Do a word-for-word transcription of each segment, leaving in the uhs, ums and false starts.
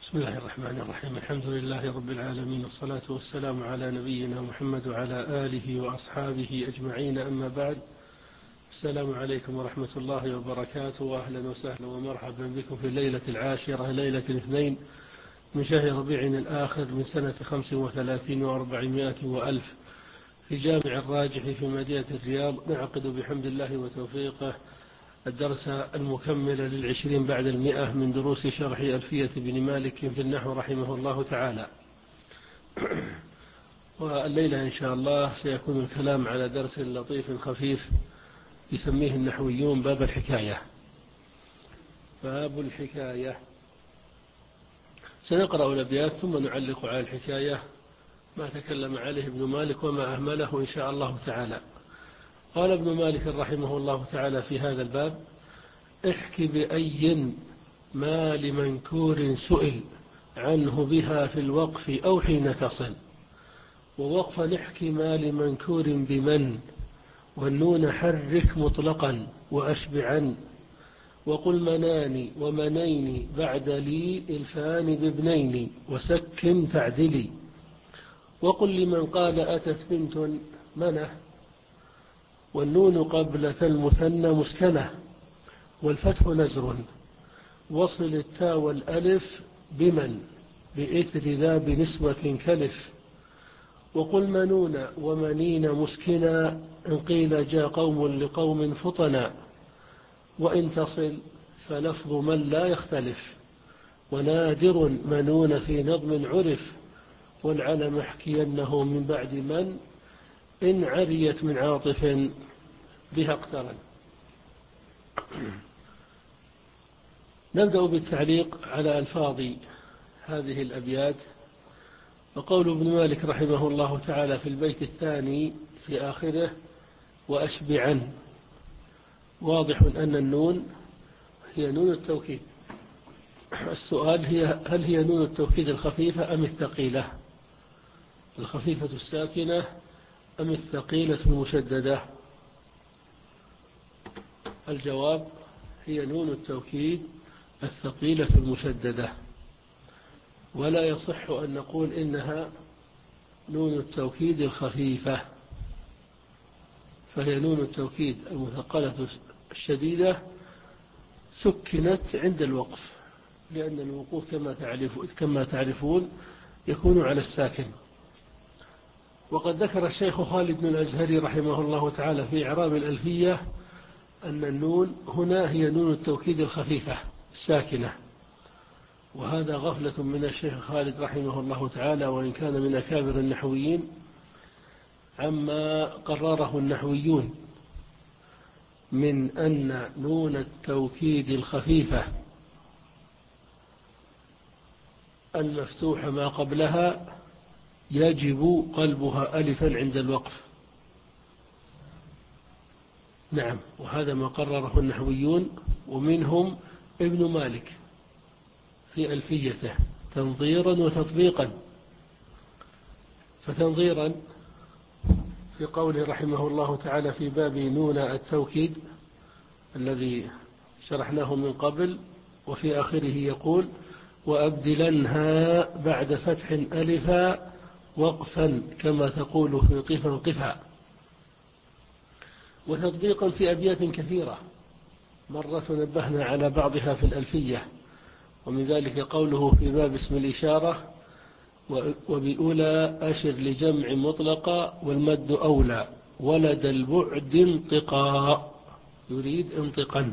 بسم الله الرحمن الرحيم. الحمد لله رب العالمين، والصلاة والسلام على نبينا محمد وعلى آله وأصحابه أجمعين، أما بعد. السلام عليكم ورحمة الله وبركاته، وأهلا وسهلا ومرحبا بكم في الليلة العاشرة، ليلة الاثنين من شهر ربيع الآخر من سنة خمس وثلاثين وأربعمائة وألف، في جامع الراجح في مدينة الرياض. نعقد بحمد الله وتوفيقه الدرس المكمل للعشرين بعد المئة من دروس شرح ألفية بن مالك في النحو رحمه الله تعالى. والليلة إن شاء الله سيكون الكلام على درس لطيف خفيف يسميه النحويون باب الحكاية. باب الحكاية. سنقرأ الأبيات ثم نعلق على الحكاية ما تكلم عليه ابن مالك وما أهمله إن شاء الله تعالى. قال ابن مالك رحمه الله تعالى في هذا الباب: احك بأي ما لمنكور سئل عنه بها في الوقف أو حين تصل، ووقفا نحك ما لمنكور بمن، والنون حرك مطلقا وأشبعا، وقل مناني ومنين بعد لي الفان بابنين وسك تعدلي، وقل لمن قال أتت بنت منه، والنون قبلة المثنى مسكنة، والفتح نزر، وصل التاء والألف بمن بإثر ذا بنسبة كلف، وقل منون ومنين مسكنا إن قيل جاء قوم لقوم فطنا، وإن تصل فلفظ من لا يختلف، ونادر منون في نظم عرف، والعلم احكينه من بعد من إن عريت من عاطف بها اقترن. نبدأ بالتعليق على ألفاظ هذه الأبيات. وقول ابن مالك رحمه الله تعالى في البيت الثاني في آخره: وأشبعا، واضح أن النون هي نون التوكيد. السؤال هي: هل هي نون التوكيد الخفيفة أم الثقيلة؟ الخفيفة الساكنة أم الثقيلة المشددة؟ الجواب: هي نون التوكيد الثقيلة المشددة، ولا يصح أن نقول إنها نون التوكيد الخفيفة، فهي نون التوكيد المثقلة الشديدة سكنت عند الوقف، لأن الوقوف كما تعرف كما تعرفون يكون على الساكن. وقد ذكر الشيخ خالد بن الأزهري رحمه الله تعالى في إعراب الألفية أن النون هنا هي نون التوكيد الخفيفة الساكنة، وهذا غفلة من الشيخ خالد رحمه الله تعالى، وإن كان من أكابر النحويين، عما قرره النحويون من أن نون التوكيد الخفيفة المفتوح ما قبلها يجب قلبها ألفا عند الوقف. نعم، وهذا ما قرره النحويون، ومنهم ابن مالك في ألفيته تنظيرا وتطبيقا. فتنظيرا في قوله رحمه الله تعالى في باب نون التوكيد الذي شرحناه من قبل، وفي آخره يقول: وأبدلنها بعد فتح ألفا وقفا كما تقول في قفا قفا. وتطبيقا في أبيات كثيرة مرة نبهنا على بعضها في الألفية، ومن ذلك قوله في باب اسم الإشارة: وبأولى أشر لجمع مطلقا والمد أولى ولد البعد انطقا، يريد انطقا.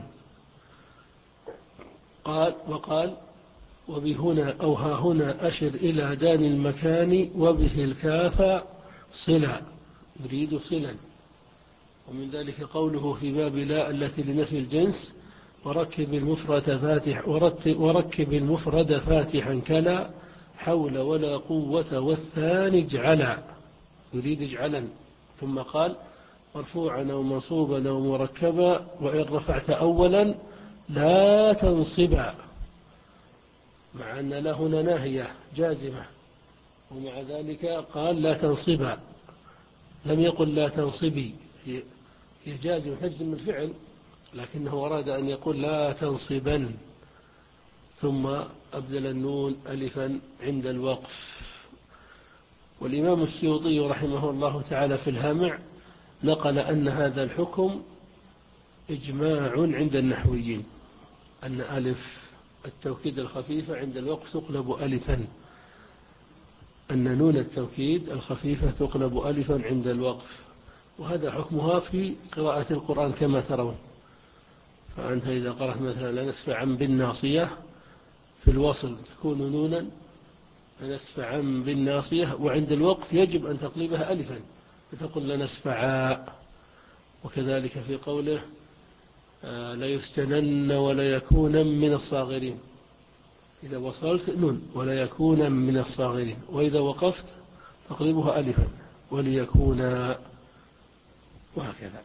قال وقال: وبهنا أو ها هنا أشر إلى دان المكان وبه الكاف صلا، يريد صلا. ومن ذلك قوله في باب لا التي لنفي الجنس: وركب المفرد فاتح وركب المفرد فاتحا كلا حول ولا قوة والثاني اجعلا، يريد اجعلا. ثم قال: مرفوعا أو منصوبا أو مركبا وإن رفعت أولا لا تنصبا، مع أن لا هنا ناهية جازمة، ومع ذلك قال لا تنصبا، لم يقل لا تنصبي، هي جازمة تجزم الفعل، لكنه أراد أن يقول لا تنصبا. ثم أبدل النون ألفا عند الوقف. والإمام السيوطي رحمه الله تعالى في الهامع نقل أن هذا الحكم إجماع عند النحويين، أن ألف التوكيد الخفيفة عند الوقف تقلب ألفا، أن نون التوكيد الخفيفة تقلب ألفا عند الوقف، وهذا حكمها في قراءة القرآن كما ترون. فأنت إذا قرأت مثلا لنسفعا بالناصية في الوصل تكون نونا لنسفعا بالناصية، وعند الوقف يجب أن تقلبها ألفا فتقول لنسفعا. وكذلك في قوله آه ليسجنن ولا يكون من الصاغرين، إذا وصلت نون ولا يكون من الصاغرين، وإذا وقفت تقلبها ألفا وليكون، وهكذا.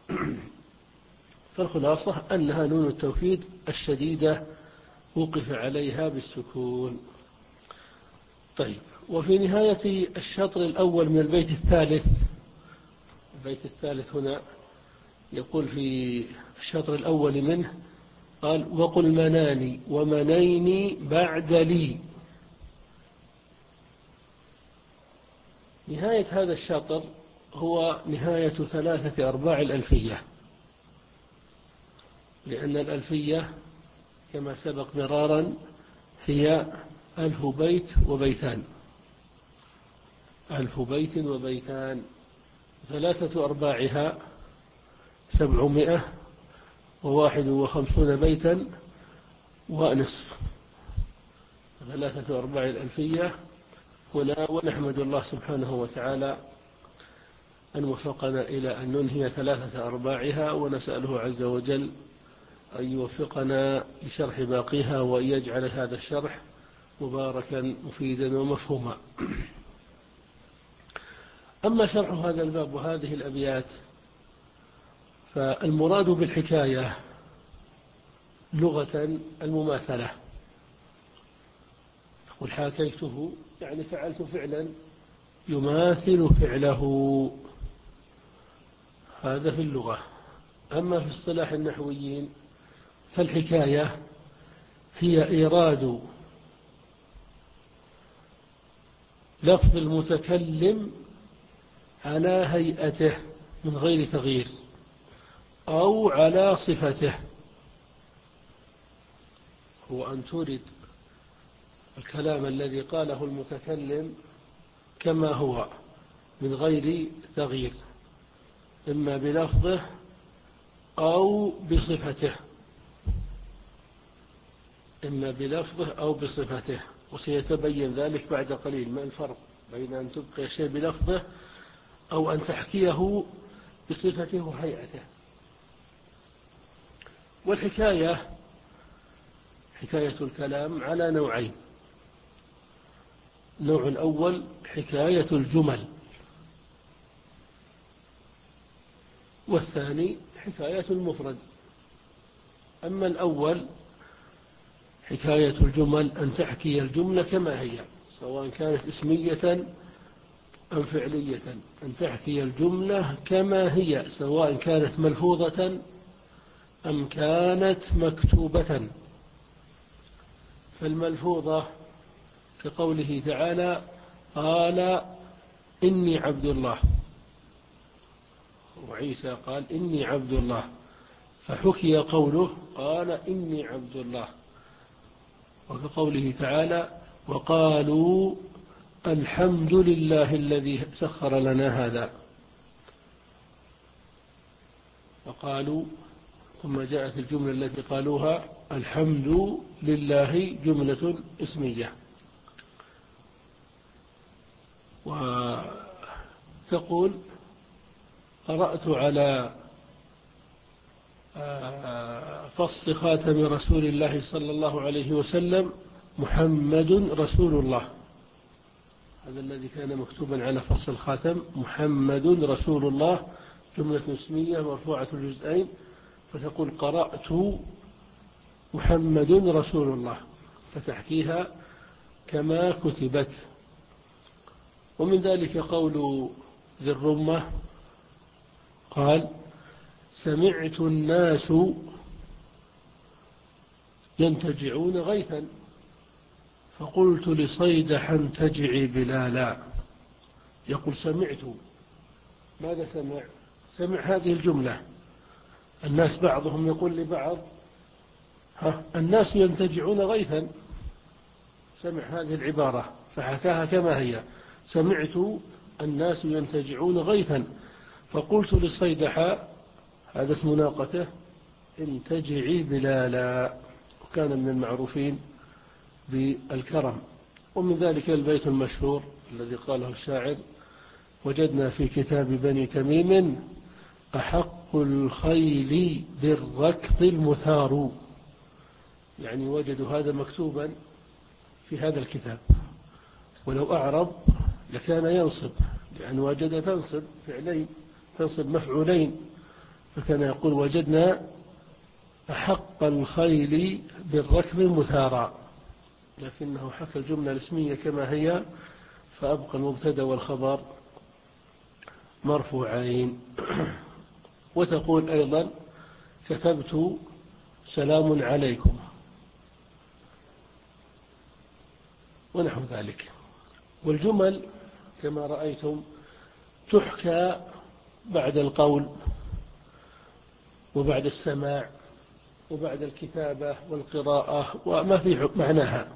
فالخلاصة أنها نون التوكيد الشديدة وقف عليها بالسكون. طيب، وفي نهاية الشطر الأول من البيت الثالث، البيت الثالث هنا يقول في الشطر الأول منه قال وقل مناني ومنيني بعد لي. نهاية هذا الشطر هو نهاية ثلاثة أرباع الألفية، لأن الألفية كما سبق مرارا هي ألف بيت وبيتان، ألف بيت وبيتان، ثلاثة أرباعها سبعمائة وواحد وخمسون بيتا ونصف، ثلاثة أرباع الألفية هنا. ونحمد الله سبحانه وتعالى أن وفقنا إلى أن ننهي ثلاثة أرباعها، ونسأله عز وجل أن يوفقنا لشرح باقيها، وأن يجعل هذا الشرح مباركا مفيدا ومفهوما. أما شرح هذا الباب وهذه الأبيات، فالمراد بالحكاية لغة المماثلة، تقول حاكيته يعني فعلت فعلا يماثل فعله، هذا في اللغة. أما في اصطلاح النحويين فالحكاية هي إيراد لفظ المتكلم على هيئته من غير تغيير أو على صفته، هو أن تورد الكلام الذي قاله المتكلم كما هو من غير تغيير، إما بلفظه أو بصفته، إما بلفظه أو بصفته. وسيتبين ذلك بعد قليل ما الفرق بين أن تبقي شيء بلفظه أو أن تحكيه بصفته وهيئته. والحكاية حكاية الكلام على نوعين: النوع الأول حكاية الجمل، والثاني حكاية المفرد. أما الأول حكاية الجمل أن تحكي الجملة كما هي سواء كانت اسمية أم فعلية، أن تحكي الجملة كما هي سواء كانت ملفوظة أم كانت مكتوبة. فالملفوظة كقوله تعالى قال إني عبد الله، وعيسى قال إني عبد الله، فحكي قوله قال إني عبد الله. وكقوله تعالى وقالوا الحمد لله الذي سخر لنا هذا، وقالوا ثم جاءت الجملة التي قالوها الحمد لله جملة اسمية. وتقول قرأت على فص خاتم رسول الله صلى الله عليه وسلم محمد رسول الله، هذا الذي كان مكتوبا على فص الخاتم محمد رسول الله جملة اسمية مرفوعة الجزئين، فتقول قرأت محمد رسول الله، فتحكيها كما كتبت. ومن ذلك قول ذي الرمة قال سمعت الناس ينتجعون غيثا، فقلت لصيدح انتجعي بلالا. يقول سمعت. ماذا سمع؟ سمع هذه الجملة. الناس بعضهم يقول لبعض ها الناس ينتجعون غيثا. سمع هذه العبارة فحكاها كما هي. سمعت الناس ينتجعون غيثا فقلت لصيدح، هذا اسم ناقته، انتجعي بلالا. وكان من المعروفين بالكرم. ومن ذلك البيت المشهور الذي قاله الشاعر: وجدنا في كتاب بني تميم أحق الخيل بالركض المثار. يعني وجدوا هذا مكتوبا في هذا الكتاب، ولو أعرب لكان ينصب، لأن وجد تنصب فعلين، تنصب مفعولين، فكان يقول وجدنا أحق الخيل بالركض مثارا، لكنه حكى الجملة الاسمية كما هي، فأبقى المبتدأ والخبر مرفوعين. وتقول أيضا كتبت سلام عليكم ونحو ذلك. والجمل كما رأيتم تحكى بعد القول وبعد السماع وبعد الكتابة والقراءة وما في معناها.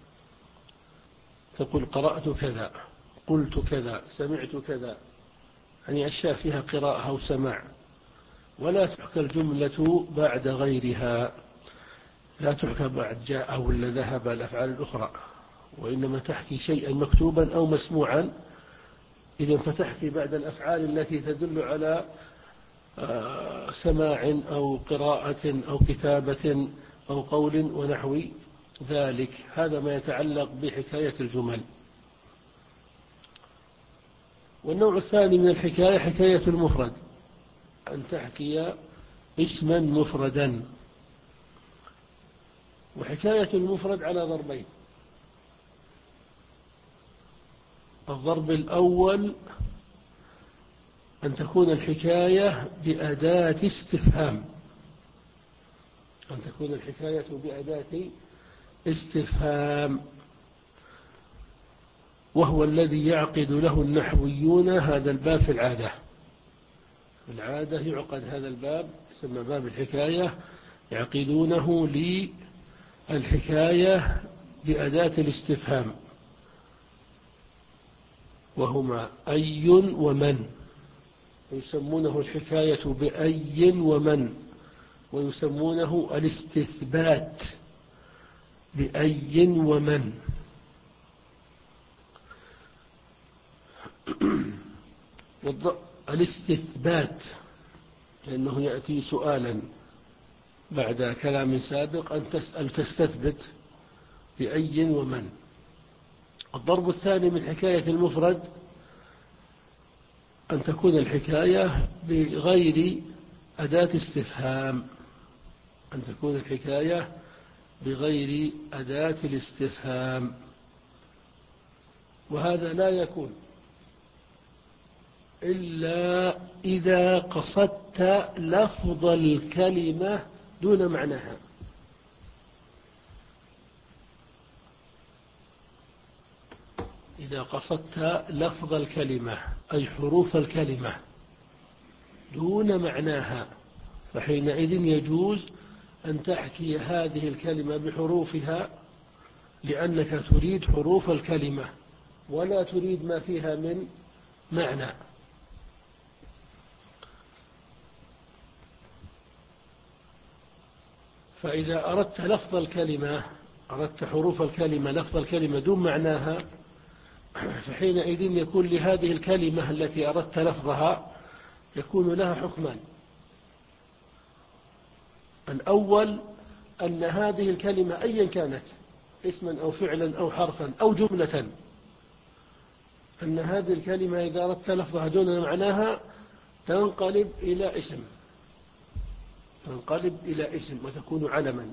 تقول قرأت كذا، قلت كذا، سمعت كذا، يعني أشياء فيها قراءة أو سماع. ولا تحكى الجملة بعد غيرها، لا تحكى بعد جاء ولا ذهب الأفعال الأخرى، وإنما تحكي شيئا مكتوبا أو مسموعا. إذا فتحكي بعد الأفعال التي تدل على سماع أو قراءة أو كتابة أو قول ونحو ذلك. هذا ما يتعلق بحكاية الجمل. والنوع الثاني من الحكاية حكاية المفرد، أن تحكي اسما مفردا. وحكاية المفرد على ضربين: الضرب الأول أن تكون الحكاية بأداة استفهام، أن تكون الحكاية بأداة استفهام، وهو الذي يعقد له النحويون هذا الباب في العادة. في العادة يعقد هذا الباب، يسمى باب الحكاية، يعقدونه للحكاية بأداة الاستفهام، وهما أي ومن. ويسمونه الحكاية بأي ومن، ويسمونه الاستثبات بأي ومن. الاستثبات لأنه يأتي سؤالا بعد كلام سابق، أن تسأل تستثبت بأي ومن. الضرب الثاني من حكاية المفرد أن تكون الحكاية بغير أداة استفهام، أن تكون الحكاية بغير أداة الاستفهام. وهذا لا يكون إلا إذا قصدت لفظ الكلمة دون معناها. إذا قصدت لفظ الكلمة أي حروف الكلمة دون معناها، فحينئذ يجوز أن تحكي هذه الكلمة بحروفها، لأنك تريد حروف الكلمة ولا تريد ما فيها من معنى. فإذا أردت لفظ الكلمة، أردت حروف الكلمة لفظ الكلمة دون معناها، فحينئذ يكون لهذه الكلمة التي أردت لفظها يكون لها حكمان. الأول أن هذه الكلمة أيا كانت، اسما أو فعلا أو حرفا أو جملة، أن هذه الكلمة إذا أردت لفظها دون معناها تنقلب إلى اسم، تنقلب إلى اسم وتكون علما.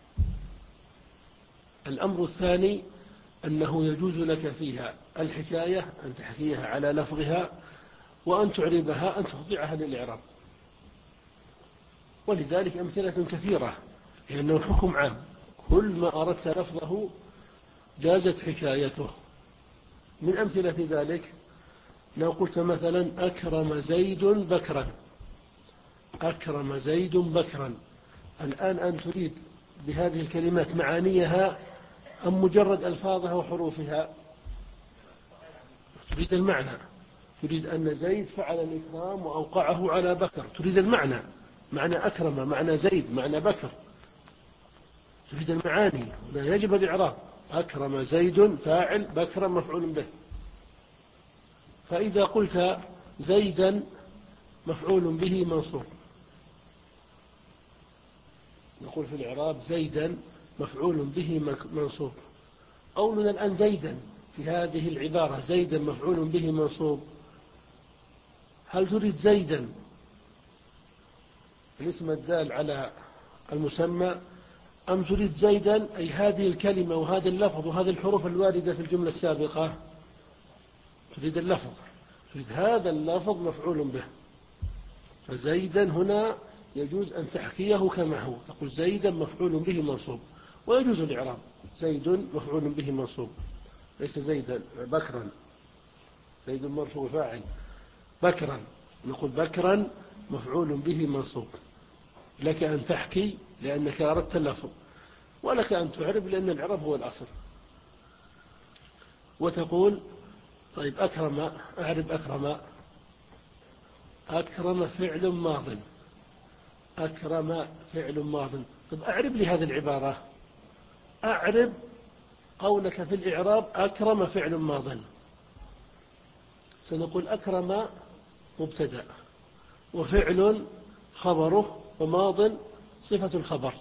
الأمر الثاني أنه يجوز لك فيها الحكاية، أن تحكيها على لفظها، وأن تعربها، أن تخضعها للإعراب. ولذلك أمثلة كثيرة، لأنه حكم عام، كل ما أردت لفظه جازت حكايته. من أمثلة ذلك لو قلت مثلا أكرم زيد بكرا، أكرم زيد بكرا، الآن أن تريد بهذه الكلمات معانيها أم مجرد ألفاظها وحروفها؟ تريد المعنى، تريد أن زيد فعل الإكرام وأوقعه على بكر، تريد المعنى، معنى أكرم، معنى زيد، معنى بكر، تريد المعاني. يجب الإعراب. أكرم زيد فاعل، بكر مفعول به. فإذا قلت زيدا مفعول به منصوب، نقول في الإعراب زيدا مفعول به منصوب. قولنا الآن زيدا في هذه العبارة زيدا مفعول به منصوب، هل تريد زيدا الاسم الدال على المسمى، أم تريد زيدا أي هذه الكلمة وهذا اللفظ وهذه الحروف الواردة في الجملة السابقة؟ تريد اللفظ، تريد هذا اللفظ مفعول به. فزيدا هنا يجوز أن تحكيه كما هو، تقول زيدا مفعول به منصوب، ويجوز الإعراب زيد مفعول به منصوب، ليس زيدا بكرا، زيد مرفوع فاعل، بكرا نقول بكرا مفعول به منصوب. لك أن تحكي لأنك أردت اللفظ، ولك أن تعرب لأن الإعراب هو الأصل. وتقول طيب أكرم، أعرب أكرم، أكرم فعل ماض، أكرم فعل ماض. طيب أعرب لي هذه العبارة، أعرب قولك في الإعراب أكرم فعل ماض. سنقول أكرم مبتدأ، وفعل خبره، وماض صفة الخبر.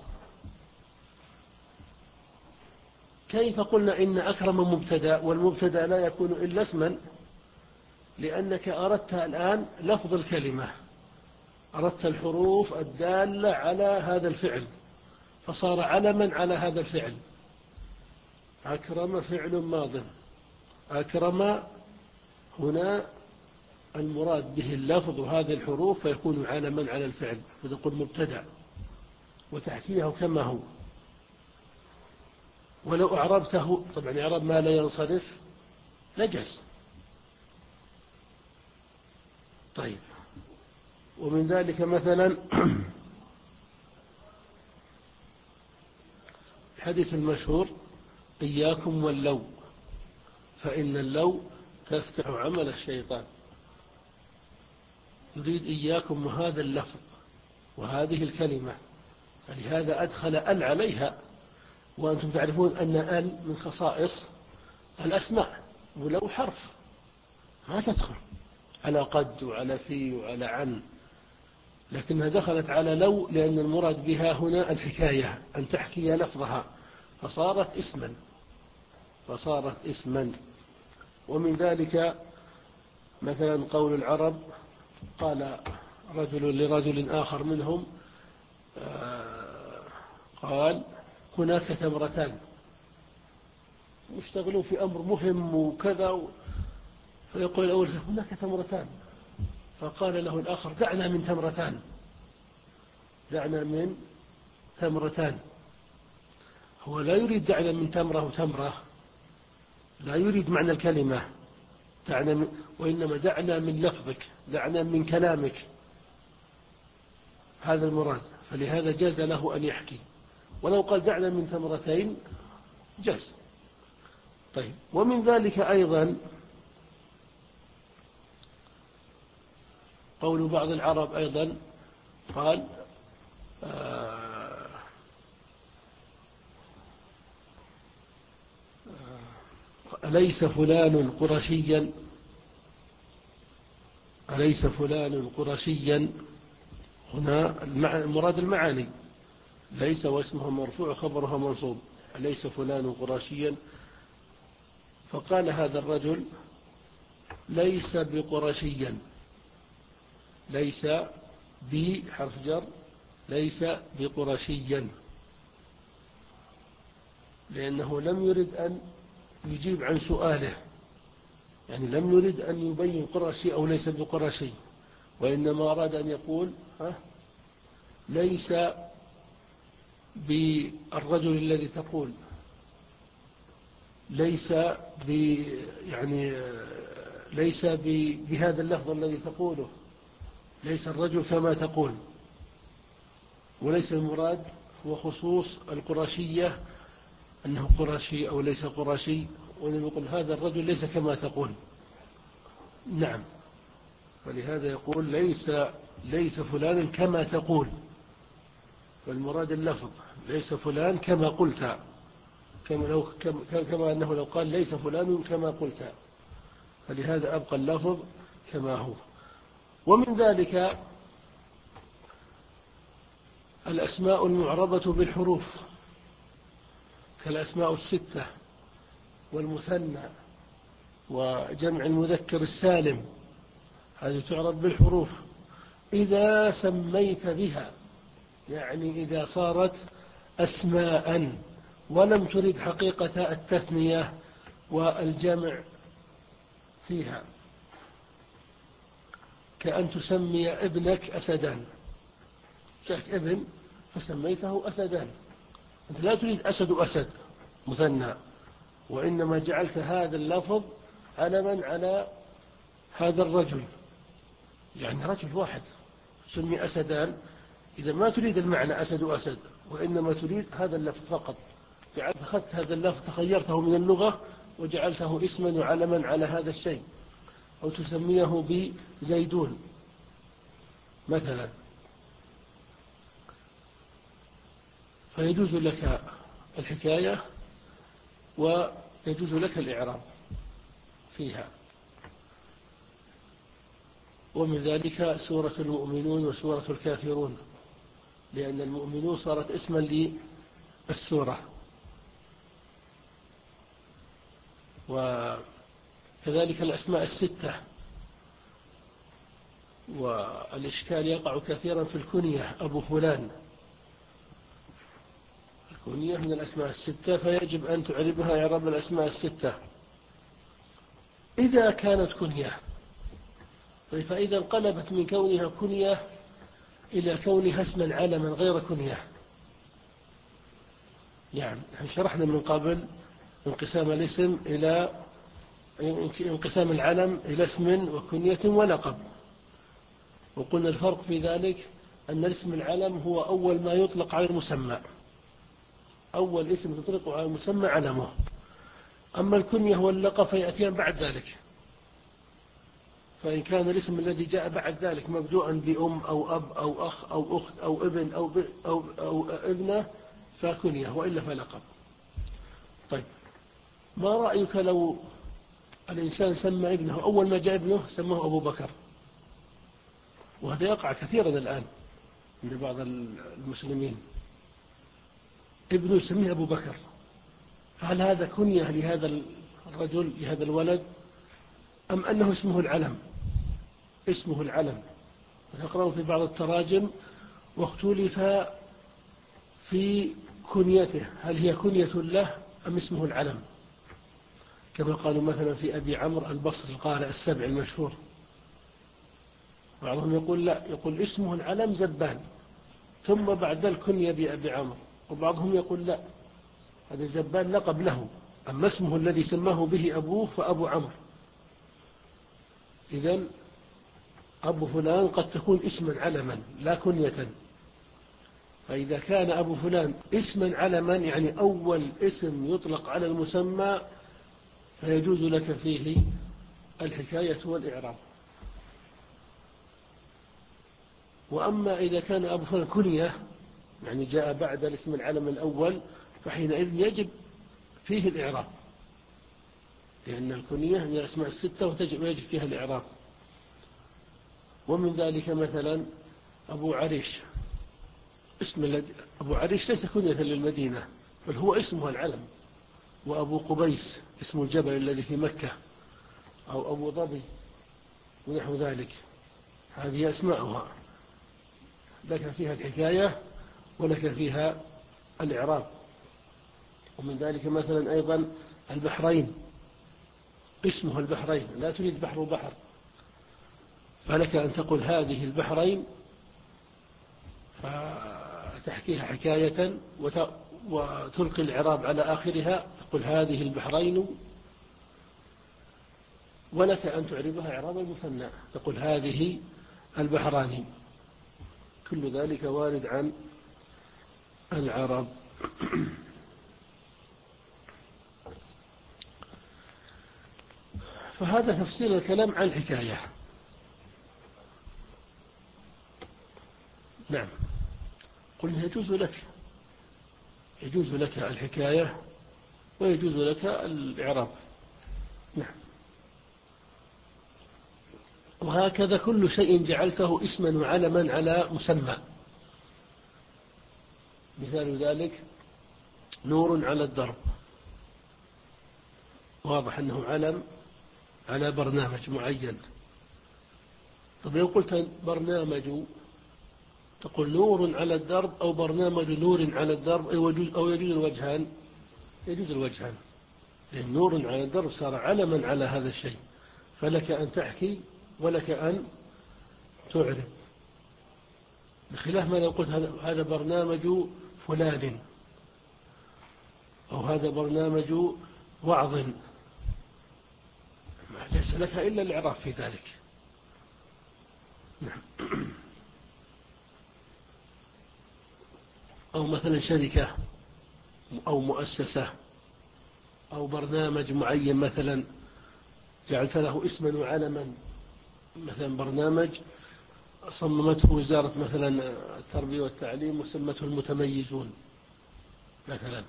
كيف قلنا إن أكرم مبتدأ والمبتدأ لا يكون إلا اسما؟ لأنك أردت الآن لفظ الكلمة، أردت الحروف الدالة على هذا الفعل، فصار علما على هذا الفعل. أكرم فعل ماض، أكرم هنا المراد به اللفظ وهذه الحروف، فيكون علما على الفعل، فتقول مبتدأ وتحكيه كما هو. ولو أعربته طبعا إعراب ما لا ينصرف نجس. طيب، ومن ذلك مثلا الحديث المشهور إياكم واللو، فإن اللو تفتح عمل الشيطان. يريد إياكم وهذا اللفظ وهذه الكلمة، فلهذا أدخل أل عليها. وأنتم تعرفون أن أل من خصائص الأسماء، ولو حرف ما تدخل على قد وعلى في وعلى عن، لكنها دخلت على لو لأن المراد بها هنا الحكاية، أن تحكي لفظها، فصارت اسما، فصارت اسما. ومن ذلك مثلا قول العرب، قال رجل لرجل آخر منهم، قال هناك تمرتان، مشتغلون في أمر مهم وكذا، فيقول الأول هناك تمرتان، فقال له الآخر دعنا من تمرتان، دعنا من تمرتان. هو لا يريد دعنا من تمرة وتمرة، لا يريد معنى الكلمة دعنا من، وإنما دعنا من لفظك، دعنا من كلامك، هذا المراد. فلهذا جاز له أن يحكي، ولو قال دعنا من تمرتين جاز. طيب، ومن ذلك أيضا قول بعض العرب أيضا، قال آه أليس فلان قرشيا، أليس فلان قرشيا، هنا المراد المعاني، ليس واسمها مرفوع خبرها منصوب، أليس فلان قرشيا. فقال هذا الرجل ليس بقرشيا، ليس بحرف جر، ليس بقرشيا، لأنه لم يرد أن يجيب عن سؤاله، يعني لم يرد أن يبين قرشي أو ليس بقرشي، وإنما أراد أن يقول ها ليس بالرجل الذي تقول ليس ب يعني ليس ب بهذا اللفظ الذي تقوله، ليس الرجل كما تقول، وليس المراد هو خصوص القرشية أنه قرشي أو ليس قرشي، وإنما يقول هذا الرجل ليس كما تقول. نعم، فلهذا يقول ليس ليس فلان كما تقول، والمراد اللفظ ليس فلان كما قلت، كما, لو كما, كما أنه لو قال ليس فلان كما قلت، فلهذا أبقى اللفظ كما هو. ومن ذلك الأسماء المعربة بالحروف كالأسماء الستة والمثنى وجمع المذكر السالم، هذه تعرب بالحروف إذا سميت بها، يعني إذا صارت أسماء ولم ترد حقيقة التثنية والجمع فيها، كأن تسمي ابنك أسدان، جاءك ابن فسميته أسدان، أنت لا تريد أسد أسد مثنى، وإنما جعلت هذا اللفظ علما على هذا الرجل، يعني رجل واحد سمي أسدان، إذا ما تريد المعنى أسد أسد، وإنما تريد هذا اللفظ فقط، جعلت أخذت هذا اللفظ تخيرته من اللغة وجعلته اسما وعلما على هذا الشيء. أو تسميه بزيدون مثلا، فيجوز لك الحكاية ويجوز لك الإعراب فيها. ومن ذلك سورة المؤمنون وسورة الكافرون، لأن المؤمنون صارت اسما للسورة. وكذلك الأسماء الستة. والإشكال يقع كثيرا في الكنية، أبو فلان، الكنية من الأسماء الستة، فيجب أن تعربها إعراب الأسماء الستة إذا كانت كنية. فإذا انقلبت من كونها كنية إلى كونها اسما علما غير كنية، يعني شرحنا من قبل انقسام الاسم إلى انقسام العلم إلى اسم وكنية ولقب، وقلنا الفرق في ذلك أن الاسم العلم هو أول ما يطلق على المسمى، أول اسم تطلق على المسمى علمه، أما الكنية واللقب فيأتيان بعد ذلك. فإن كان الاسم الذي جاء بعد ذلك مبدوءا بأم أو أب أو أخ أو أخت أو ابن أو, أو, أو ابنة فكنية، وإلا فلقب. طيب، ما رأيك لو الإنسان سمى ابنه أول ما جاء ابنه سماه أبو بكر، وهذا يقع كثيرا الآن عند بعض المسلمين، ابنه يسميه أبو بكر، فهل هذا كنية لهذا الرجل لهذا الولد أم أنه اسمه العلم؟ اسمه العلم. ونقرأ في بعض التراجم واختلف في كنيته، هل هي كنية له أم اسمه العلم، كما قالوا مثلا في أبي عمرو البصري القارئ السبع المشهور، بعضهم يقول لا، يقول اسمه العلم زبان ثم بعد ذلك كني بأبي عمرو، وبعضهم يقول لا، هذا زبان لقب له، أما اسمه الذي سماه به أبوه فأبو عمرو. إذن أبو فلان قد تكون اسما علما لا كنية، فإذا كان أبو فلان اسما علما يعني أول اسم يطلق على المسمى فيجوز لك فيه الحكاية والإعراب. وأما إذا كان أبو فلان كنية يعني جاء بعد الاسم العلم الأول فحينئذ يجب فيه الإعراب، لأن الكنية من الأسماء الستة ويجب فيها الإعراب. ومن ذلك مثلا أبو عريش، اسم أبو عريش ليس كنية للمدينة بل هو اسمه العلم، وأبو قبيس اسم الجبل الذي في مكة، أو أبو ظبي ونحو ذلك، هذه أسماؤها لك فيها الحكاية ولك فيها الإعراب. ومن ذلك مثلا أيضا البحرين، اسمه البحرين، لا تريد بحر وبحر، فلك أن تقول هذه البحرين فتحكيها حكاية وتلقي الإعراب على آخرها، تقول هذه البحرين، ولك أن تعربها إعراب المثنى، تقول هذه البحران. كل ذلك وارد عن العرب. فهذا تفصيل الكلام عن الحكاية. نعم، قلنا يجوز لك يجوز لك الحكاية ويجوز لك الإعراب. نعم. وهكذا كل شيء جعلته اسما وعلما على مسمى. مثال ذلك نور على الدرب، واضح أنه علم على برنامج معين. طب لو قلت برنامج، تقول نور على الدرب أو برنامج نور على الدرب، أو يجوز الوجهان؟ يجوز الوجهان، لأن نور على الدرب صار علما على هذا الشيء، فلك أن تحكي ولك أن تعرب، بخلاف ما لو قلت هذا برنامج فلان، أو هذا برنامج وعظ، ليس لك إلا الإعراب في ذلك. نعم. أو مثلا شركة أو مؤسسة أو برنامج معين، مثلا جعلت له اسما وعلما، مثلا برنامج صممته وزارة مثلا التربية والتعليم وسمته المتميزون مثلا،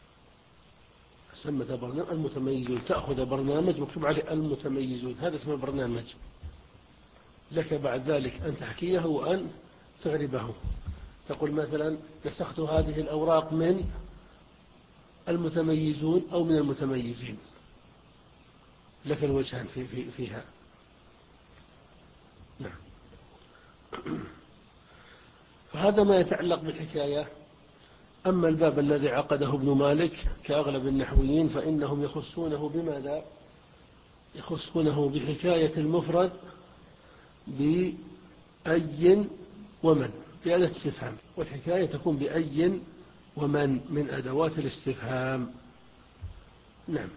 سمت برنامج المتميزون، تأخذ برنامج مكتوب عليه المتميزون، هذا اسمه برنامج، لك بعد ذلك أن تحكيه وأن تعربه. تقول مثلا نسخت هذه الأوراق من المتميزون أو من المتميزين، لك الوجهان في في فيها. نعم. فهذا ما يتعلق بالحكاية. أما الباب الذي عقده ابن مالك كأغلب النحويين فإنهم يخصونه بماذا؟ يخصونه بحكاية المفرد بأي ومن، بأداة استفهام، والحكاية تكون بأي ومن من أدوات الاستفهام. نعم.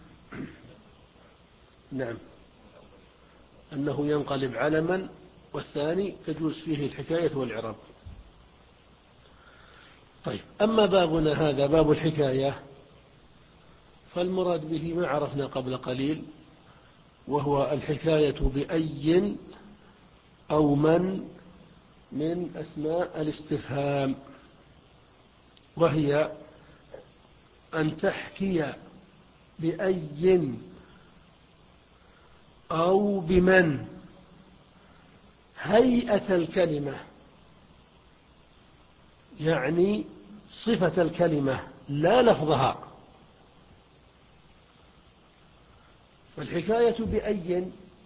نعم، أنه ينقلب علما، والثاني تجوز فيه الحكاية والإعراب. طيب، أما بابنا هذا باب الحكاية، فالمراد به ما عرفنا قبل قليل، وهو الحكاية بأي أو من من أسماء الاستفهام، وهي أن تحكي بأي أو بمن هيئة الكلمة، يعني صفة الكلمة لا لفظها. فالحكاية بأي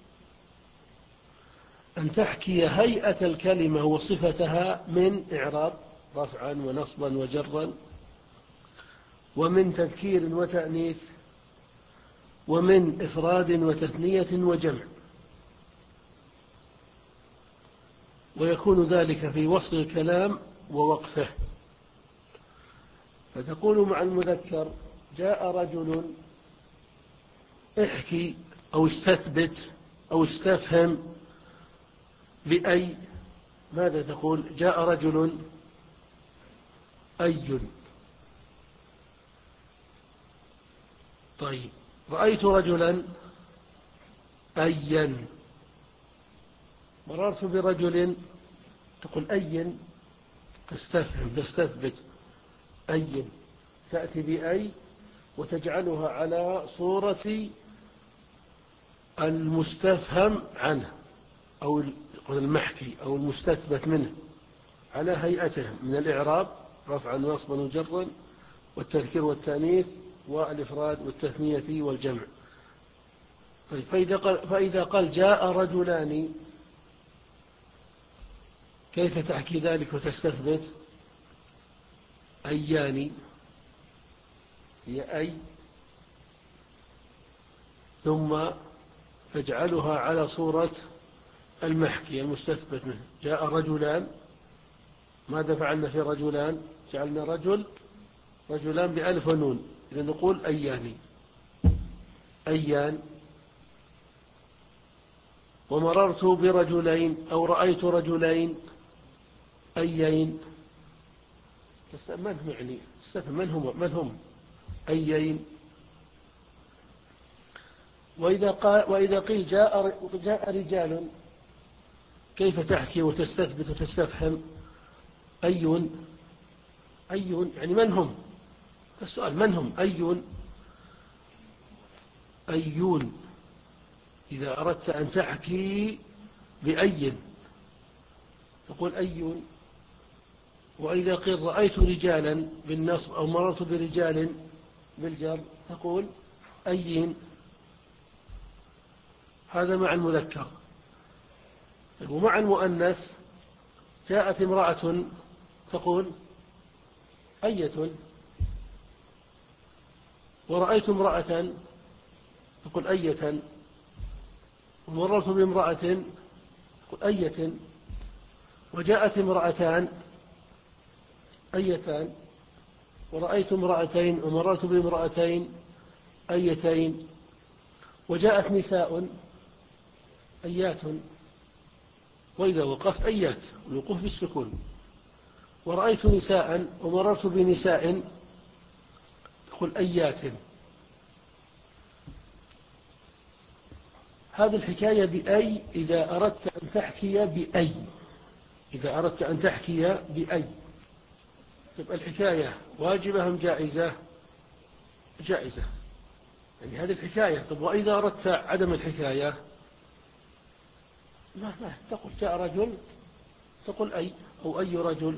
أن تحكي هيئة الكلمة وصفتها من إعراب رفعا ونصبا وجرا، ومن تذكير وتأنيث، ومن إفراد وتثنية وجمع، ويكون ذلك في وصل الكلام ووقفه. فتقول مع المذكر جاء رجل، احكي أو استثبت أو استفهم بأي. ماذا تقول؟ جاء رجل أي. طيب، رأيت رجلا أيا، مررت برجل، تقول أي، تستفهم تستثبت أي، تأتي بأي وتجعلها على صورة المستفهم عنه أو المحكي أو المستثبت منه، على هيئته من الإعراب رفعا ونصبا وجرا والتذكير والتأنيث والإفراد والتثنية والجمع. طيب، فإذا قال, فإذا قال جاء رجلان، كيف تحكي ذلك وتستثبت؟ أيان، هي أي، ثم تجعلها على صورة المحكي المستثبت منه. جاء رجلان، ماذا فعلنا في رجلان؟ جعلنا رجل رجلان بألف ونون، إذا نقول أيان. أيان. ومررت برجلين أو رأيت رجلين أيين. من هم يعني من هم من هم أيين. وإذا قال وإذا قيل جاء جاء رجال، كيف تحكي وتستثبت وتستفهم؟ أي أي يعني من هم؟ السؤال من هم؟ أي أيون. إذا أردت أن تحكي بأي تقول أي. وإذا قيل رأيت رجالا بالنصب أو مررت برجال بالجر تقول أيين. هذا مع المذكر. ومع المؤنث جاءت امرأة تقول أية. ورأيت امرأة تقول أية. ومررت بامرأة تقول أية. وجاءت امرأتان أيتان. ورأيت امرأتين ومررت بامرأتين أيتين. وجاءت نساء أيات. وإذا وقفت أيات، الوقوف بالسكون. ورأيت نساء ومررت بنساء تقول أيات. هذه الحكاية بأي إذا أردت أن تحكي بأي. إذا أردت أن تحكي بأي تبقى الحكاية واجبة أم جائزة؟ جائزة. يعني هذه الحكاية. طب وإذا أردت عدم الحكاية ما ما تقول جاء رجل تقول أي أو أي رجل.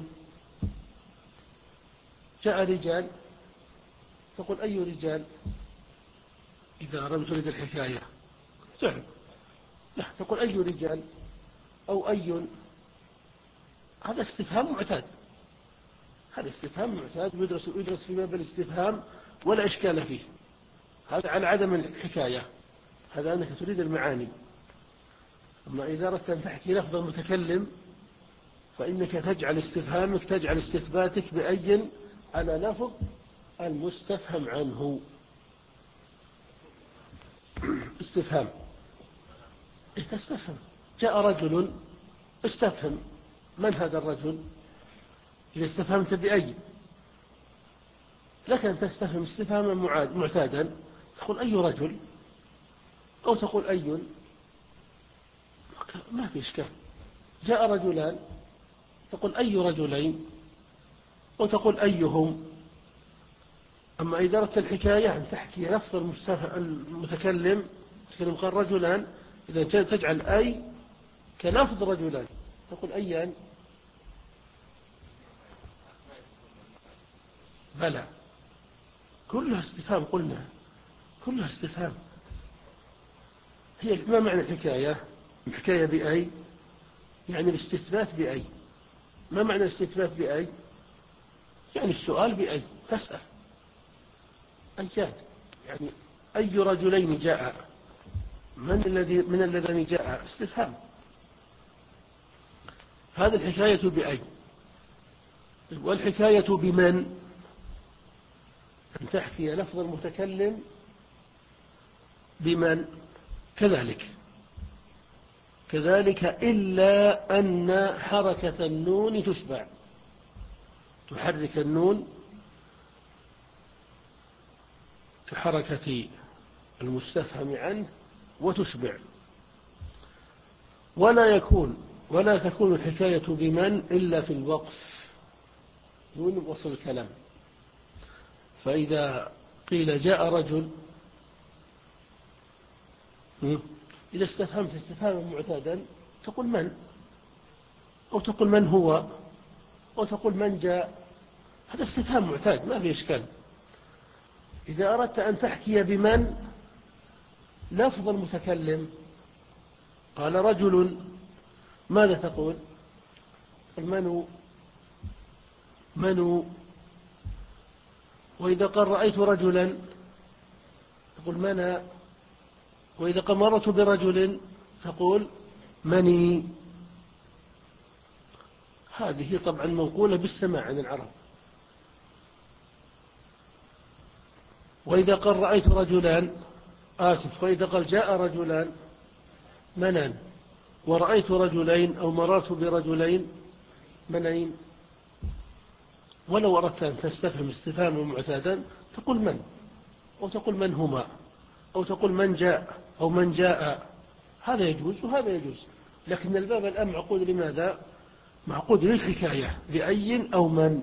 جاء رجال تقول أي رجال. إذا لم تريد الحكاية تعرف لا تقول أي رجال أو أي. هذا استفهام معتاد. هذا استفهام معتاد يدرس يدرس في باب الاستفهام ولا إشكال فيه. هذا على عدم الحكاية. هذا أنك تريد المعاني. أما إذا أردت أن تحكي لفظ المتكلم فإنك تجعل استفهامك تجعل استثباتك بأي على لفظ المستفهم عنه. استفهام إيه تستفهم. جاء رجل استفهم من هذا الرجل. إذا استفهمت بأي لك أن تستفهم استفهاما معتادا تقول أي رجل أو تقول أي ما في إشكال. جاء رجلان تقول أي رجلين أو تقول أيهم. أما إذا أردت الحكاية أن تحكي لفظ المتكلم تكلم قال رجلان إذا تجعل أي كلفظ رجلان تقول أيان. بلى كلها استفهام. قلنا كلها استفهام. هي ما معنى الحكاية؟ الحكاية بأي يعني الاستثبات بأي. ما معنى الاستثبات بأي؟ يعني السؤال بأي تسأل أيان. يعني أي رجلين جاء من الذي من اللذين جاء استفهام. هذه الحكاية بأي. والحكاية بمن أن تحكي لفظ المتكلم بمن كذلك كذلك إلا أن حركة النون تشبع. تحرك النون كحركة المستفهم عنه وتشبع. ولا يكون ولا تكون الحكاية بمن إلا في الوقف دون وصل الكلام. فإذا قيل جاء رجل إذا استفهمت استفهاما معتادا تقول من أو تقول من هو أو تقول من جاء. هذا استفهام معتاد ما في إشكال. إذا أردت أن تحكي بمن لفظ المتكلم قال رجل ماذا تقول؟ منو منو. وإذا قال رأيت رجلا تقول منا. وإذا قال مررت برجل تقول مني. هذه طبعا منقولة بالسماع عن العرب. وإذا قال رأيت رجلان آسف وإذا قال جاء رجلان منان، ورأيت رجلين أو مررت برجلين منين. ولو أردت أن تستفهم استفهاما معتادا تقول من، أو تقول من هما، أو تقول من جاء أو من جاء، هذا يجوز وهذا يجوز. لكن الباب الآن معقود لماذا؟ معقود للحكاية بأي أو من.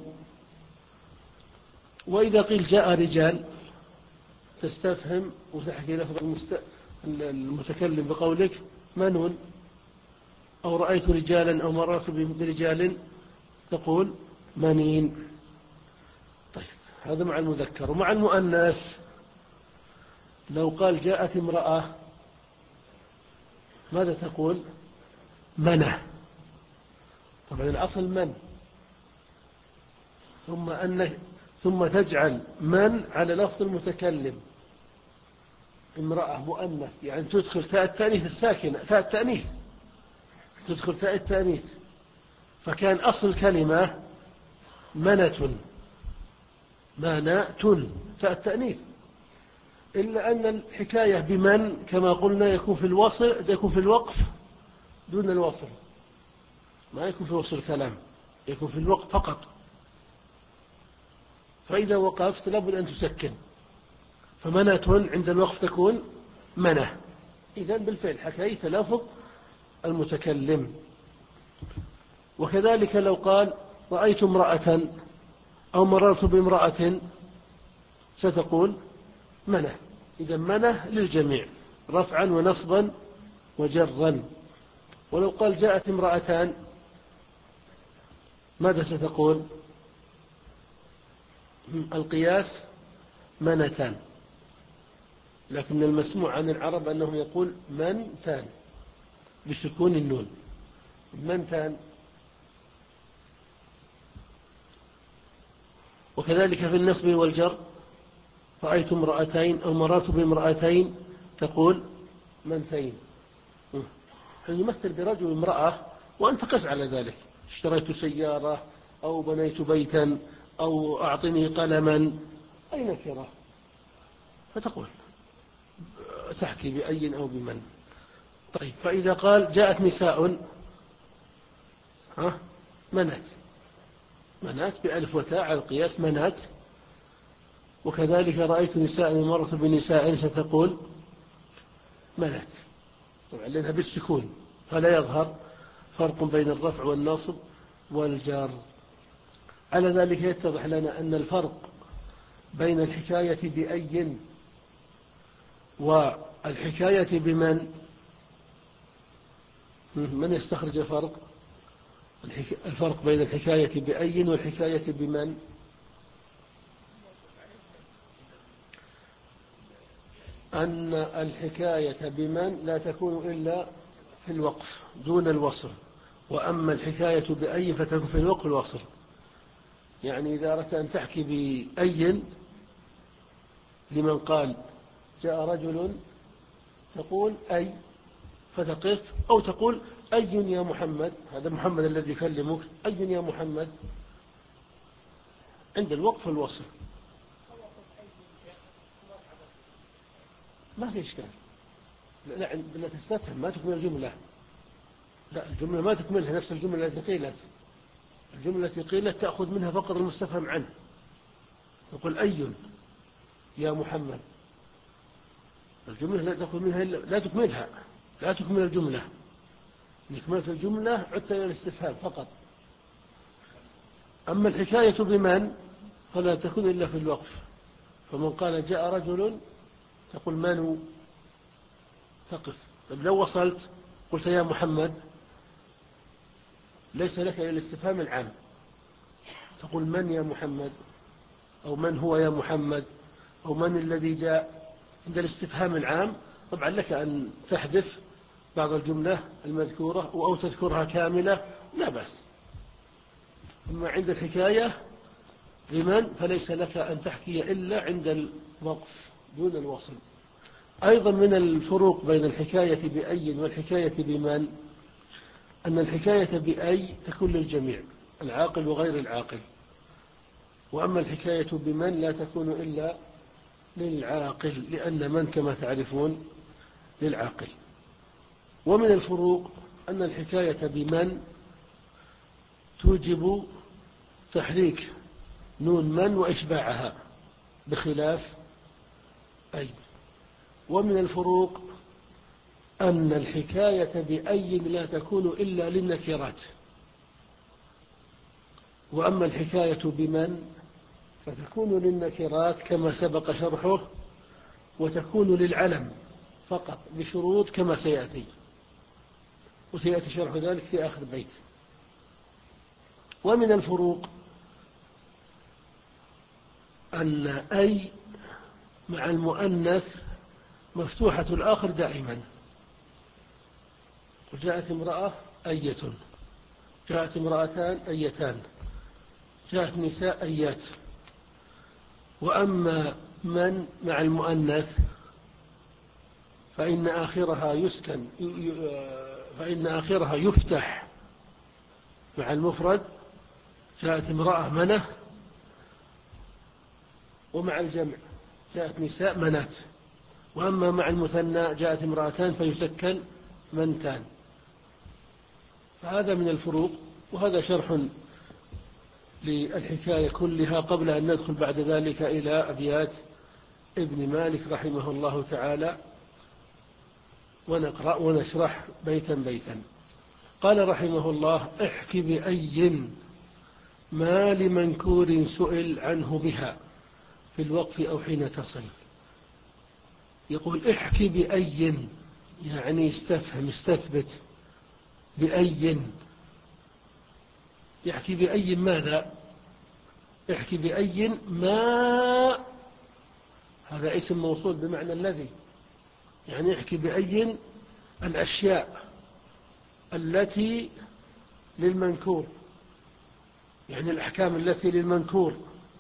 وإذا قيل جاء رجال تستفهم وتحكي لفظ المست... المتكلم بقولك من، أو رأيت رجالا أو مررت برجال تقول منين. طيب هذا مع المذكر. ومع المؤنث لو قال جاءت امرأة ماذا تقول؟ منه. طبعا الأصل من، ثم أن ثم تجعل من على لفظ المتكلم امرأة مؤنث، يعني تدخل تاء التأنيث الساكنة، تاء التأنيث تدخل تاء التأنيث، فكان أصل كلمة منة مناة تاء التأنيث. إلا أن الحكاية بمن كما قلنا يكون في الوصل، يكون في الوقف دون الوصل، ما يكون في وصل الكلام، يكون في الوقف فقط. فإذا وقفت لابد أن تسكن، فمنة عند الوقف تكون منة. إذن بالفعل حكيت لفظ المتكلم. وكذلك لو قال رأيت امرأة أو مررت بامرأة ستقول منة. إذن منة للجميع رفعا ونصبا وجرا. ولو قال جاءت امرأتان ماذا ستقول؟ القياس منتان، لكن المسموع عن العرب أنه يقول منتان بسكون النون، منتان. وكذلك في النصب والجر رأيت امرأتين أو مررت بامرأتين تقول منتين. يمثل برجل امرأة وأنت قس على ذلك، اشتريت سيارة أو بنيت بيتا أو أعطني قلما، أي نكرة، فتقول تحكي بأي أو بمن. طيب فإذا قال جاءت نساء ها منات، منات بألف وتاء على القياس منات. وكذلك رأيت نساء مرت بنساء ستقول منات، طبعا لأنها بالسكون فلا يظهر فرق بين الرفع والنصب والجر. على ذلك يتضح لنا أن الفرق بين الحكاية بأي والحكاية بمن، من يستخرج الفرق الفرق بين الحكاية بأي والحكاية بمن؟ أن الحكاية بمن لا تكون إلا في الوقف دون الوصل، وأما الحكاية بأي فتكون في الوقف الوصل. يعني إذا أردت أن تحكي بأي لمن قال جاء رجل تقول أي فتقف، أو تقول أي يا محمد، هذا محمد الذي يكلمك، أي يا محمد، عند الوقف الوصل ما في إشكال. لا, لا تستفهم، ما تكمل الجملة، لا الجملة ما تكملها نفس الجملة التي قيلت. الجملة التي قيلت تأخذ منها فقط المستفهم عنه، تقول أي يا محمد، الجملة لا تأخذ منها إلا لا تكملها، لا تكمل الجملة. لكملة الجملة عدت إلى الاستفهام فقط. أما الحكاية بمن فلا تكون إلا في الوقف، فمن قال جاء رجل تقول من، تقف. طيب لو وصلت قلت يا محمد ليس لك إلا الاستفهام العام، تقول من يا محمد، أو من هو يا محمد، أو من الذي جاء. عند الاستفهام العام طبعا لك أن تحذف بعض الجملة المذكورة أو تذكرها كاملة لا بأس. أما عند الحكاية بمن فليس لك أن تحكي إلا عند الوقف دون الوصل. أيضا من الفروق بين الحكاية بأي والحكاية بمن أن الحكاية بأي تكون للجميع العاقل وغير العاقل، وأما الحكاية بمن لا تكون إلا للعاقل، لأن من كما تعرفون للعاقل. ومن الفروق أن الحكاية بمن توجب تحريك نون من وإشباعها بخلاف أي. ومن الفروق أن الحكاية بأي لا تكون إلا للنكرات، وأما الحكاية بمن فتكون للنكرات كما سبق شرحه، وتكون للعلم فقط بشروط كما سيأتي، وسيأتي شرح ذلك في آخر البيت. ومن الفروق أن أي مع المؤنث مفتوحة الآخر دائما، وجاءت امرأة أية، جاءت امرأتان أيتان، جاءت نساء أيات. وأما من مع المؤنث فإن آخرها يسكن فإن آخرها يفتح مع المفرد، جاءت امرأة منة، ومع الجمع جاءت نساء منات. وأما مع المثنى جاءت امرأتان فيسكن منتان. فهذا من الفروق، وهذا شرح للحكاية كلها قبل أن ندخل بعد ذلك إلى أبيات ابن مالك رحمه الله تعالى، ونقرأ ونشرح بيتا بيتا. قال رحمه الله: احك بأي ما لمنكور سئل عنه بها في الوقف أو حين تصل. يقول احك بأي، يعني استفهم استثبت بأي. يحكي بأي ماذا؟ يحكي بأي ما، هذا اسم موصول بمعنى الذي، يعني يحكي بأي الأشياء التي للمنكور، يعني الأحكام التي للمنكور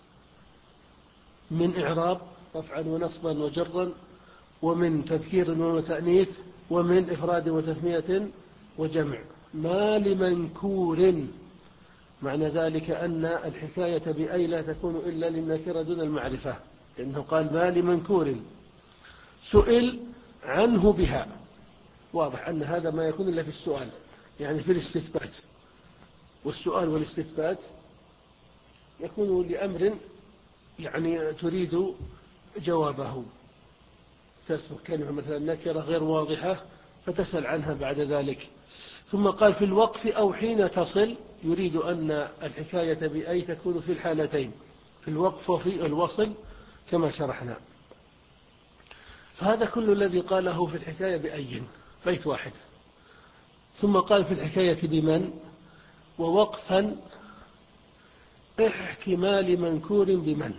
من إعراب رفعا ونصبا وجرا، ومن تذكير وتأنيث، ومن إفراد وتثنية وجمع. ما لمنكور، معنى ذلك أن الحكاية بأي لا تكون إلا للنكرة دون المعرفة، لأنه قال ما لمنكور سئل عنه بها. واضح أن هذا ما يكون إلا في السؤال، يعني في الاستثبات. والسؤال والاستثبات يكون لأمر يعني تريد جوابه، تسبق كلمة مثلا نكرة غير واضحة فتسأل عنها بعد ذلك. ثم قال في الوقف أو حين تصل، يريد أن الحكاية بأي تكون في الحالتين، في الوقف وفي الوصل كما شرحنا. فهذا كل الذي قاله في الحكاية بأي، بيت واحد. ثم قال في الحكاية بمن ووقفا احكي ما لمنكور بمن.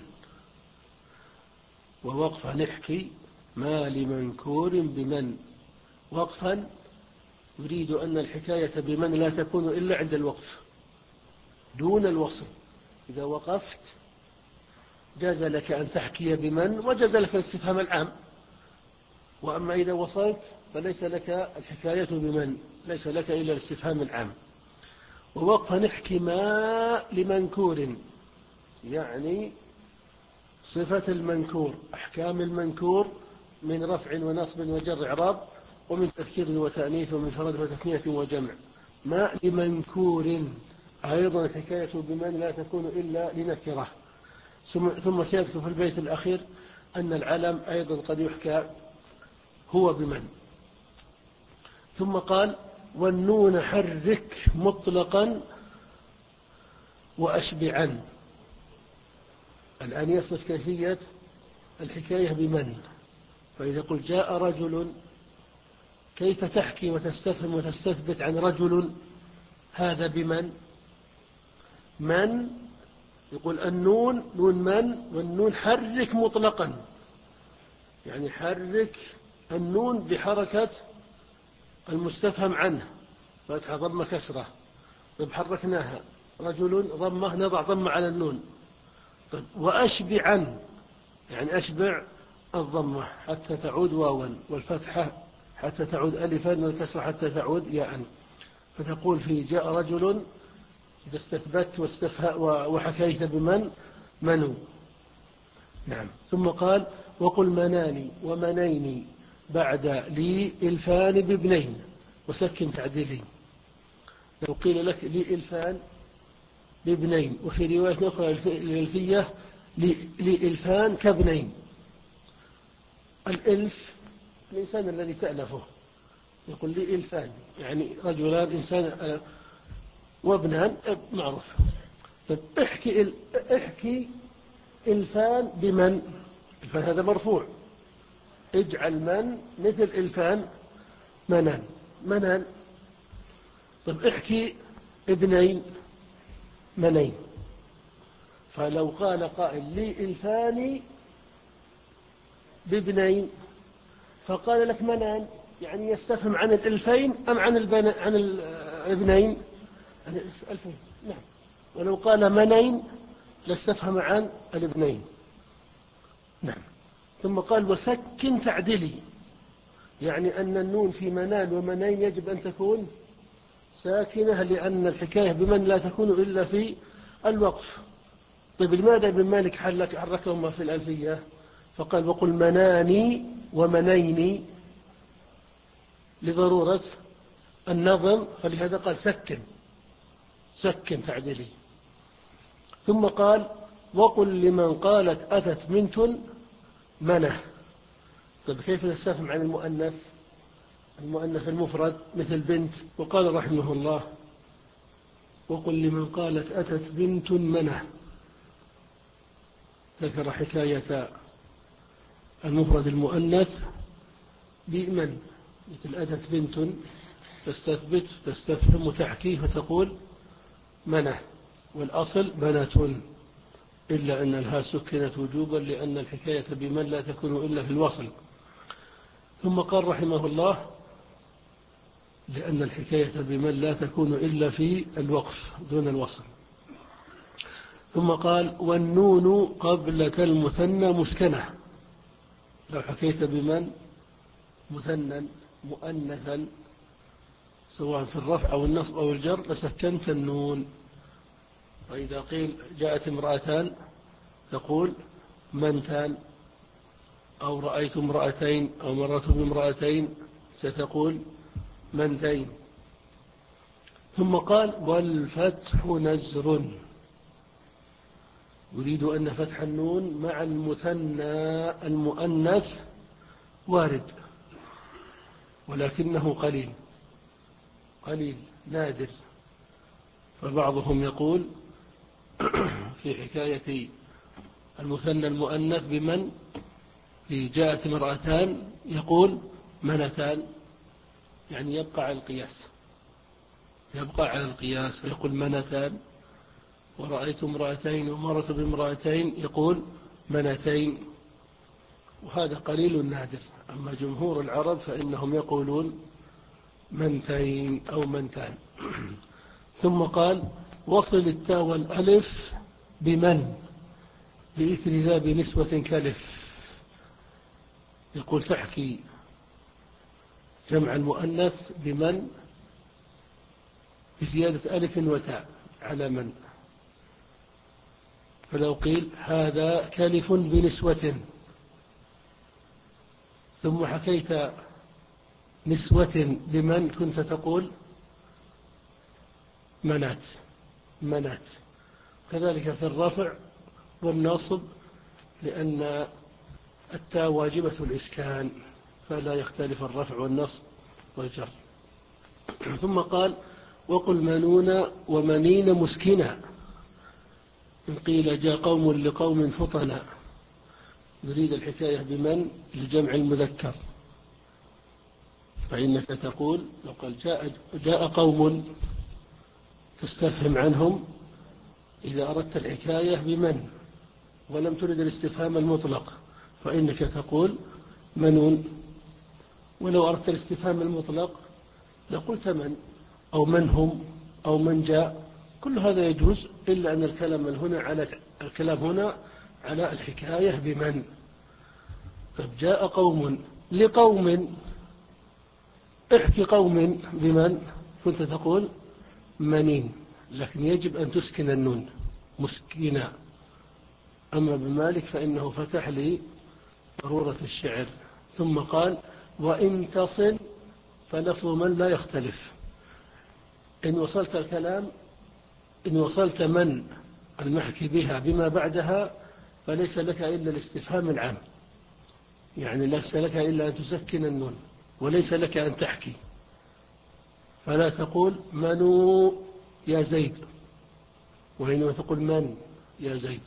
ووقفا نحكي ما لمنكور بمن. وقفا يريد أن الحكاية بمن لا تكون إلا عند الوقف دون الوصل. إذا وقفت جاز لك أن تحكي بمن، وجاز لك الاستفهام العام. وأما إذا وصلت فليس لك الحكاية بمن، ليس لك إلا الاستفهام العام. ووقفا نحكي ما لمنكور، يعني صفة المنكور، أحكام المنكور من رفع ونصب وجر إعراب، ومن تذكير وتأنيث، ومن فرد وتثنية وجمع. ما لمنكور، أيضا الحكاية بمن لا تكون إلا لنكرة. ثم سيذكر في البيت الأخير أن العلم أيضا قد يحكى هو بمن. ثم قال: والنون حرك مطلقا وأشبعا. الآن يصف كيفية الحكاية بمن. فإذا قلت جاء رجل، كيف تحكي وتستفهم وتستثبت عن رجل؟ هذا بمن. من يقول النون نون من، والنون حرك مطلقا، يعني حرك النون بحركة المستفهم عنه، فتحة ضمة كسرة، طيب حركناها. رجل ضمة، نضع ضمة على النون. طيب وأشبعا، يعني أشبع الضمة حتى تعود واوا، والفتحة حتى تعود ألفا، والكسرة حتى تعود ياء. فتقول في جاء رجل إذا استثبت وحكيت بمن منو. نعم. ثم قال: وقل مناني ومنيني بعد لي إلفان بابنين وسكن تعديلي. لو قيل لك لي إلفان بابنين، وفي رواية أخرى الألفية لي إلفان كابنين. الإلف الإنسان الذي تألفه، يقول لي إلفان يعني رجلان إنسان وابنان معروف. طيب احكي احكي إلفان بمن؟ الفان هذا مرفوع، اجعل من مثل إلفان منان منان. طيب احكي ابنين منين. فلو قال قائل لي إلفان بابنين فقال لك منان، يعني يستفهم عن الإلفين أم عن البن... عن الابنين؟ عن الألفين. نعم. ولو قال منين لاستفهم عن الابنين. نعم. ثم قال وسكن تعدلي، يعني أن النون في منان ومنين يجب أن تكون ساكنة، لأن الحكاية بمن لا تكون إلا في الوقف. طيب لماذا ابن مالك حرك حركهما في الألفية؟ فقال وقل مناني ومنيني لضرورة النظم، فلهذا قال سكن سكن تعديلي. ثم قال وقل لمن قالت أتت بنت منه. طيب كيف نستفهم عن المؤنث المؤنث المفرد مثل بنت؟ وقال رحمه الله وقل لمن قالت أتت بنت منه. ذكر حكاية المفرد المؤنث بمن، مثل أتت بنت تستثبت تستفهم وتحكي فتقول منه، والأصل بنات، إلا أن الها سكنت وجوبا لأن الحكاية بمن لا تكون إلا في الوصل. ثم قال رحمه الله لأن الحكاية بمن لا تكون إلا في الوقف دون الوصل. ثم قال والنون قبلة المثنى مسكنة. لو حكيت بمن مثنى مؤنثا سواء في الرفع أو النصب أو الجر لسكنت النون. وإذا قيل جاءت امرأتان تقول منتان، أو رأيت امرأتين أو مررت بامرأتين ستقول منتين. ثم قال والفتح نزر، يريد أن فتح النون مع المثنى المؤنث وارد، ولكنه قليل قليل نادر. فبعضهم يقول في حكاية المثنى المؤنث بمن في جاءت امرأتان يقول منتان، يعني يبقى على القياس يبقى على القياس فيقول منتان. ورأيت امرأتين ومرت بامرأتين يقول منتين، وهذا قليل نادر. أما جمهور العرب فإنهم يقولون منتين أو منتان. ثم قال وصل التاء والألف بمن بإثر ذا بنسوة كلف. يقول تحكي جمع المؤنث بمن بزيادة ألف وتاء على من. فلو قيل هذا كلف بنسوة ثم حكيت نسوة بمن كنت تقول منات منات. كذلك في الرفع والنصب، لأن التاء واجبة الإسكان فلا يختلف الرفع والنصب والجر. ثم قال وقل منون ومنين مسكنا. إن قيل جاء قوم لقوم فطنا، يريد الحكاية بمن لجمع المذكر، فإنك تقول لو قال جاء, جاء قوم تستفهم عنهم إذا أردت الحكاية بمن ولم ترد الاستفهام المطلق فإنك تقول منون. ولو أردت الاستفهام المطلق لقلت من أو من هم أو من جاء، كل هذا يجوز، إلا أن الكلام هنا على الكلام هنا على الحكاية بمن. طب جاء قوم لقوم، احكي قوم بمن كنت تقول منين، لكن يجب أن تسكن النون مسكنا. أما بمالك فإنه فتح لي ضرورة الشعر. ثم قال وإن تصل فلفظ من لا يختلف. إن وصلت الكلام إن وصلت من المحكي بها بما بعدها فليس لك إلا الاستفهام العام، يعني ليس لك إلا أن تسكن النون وليس لك أن تحكي، فلا تقول منو يا زيد، وإنما تقول من يا زيد.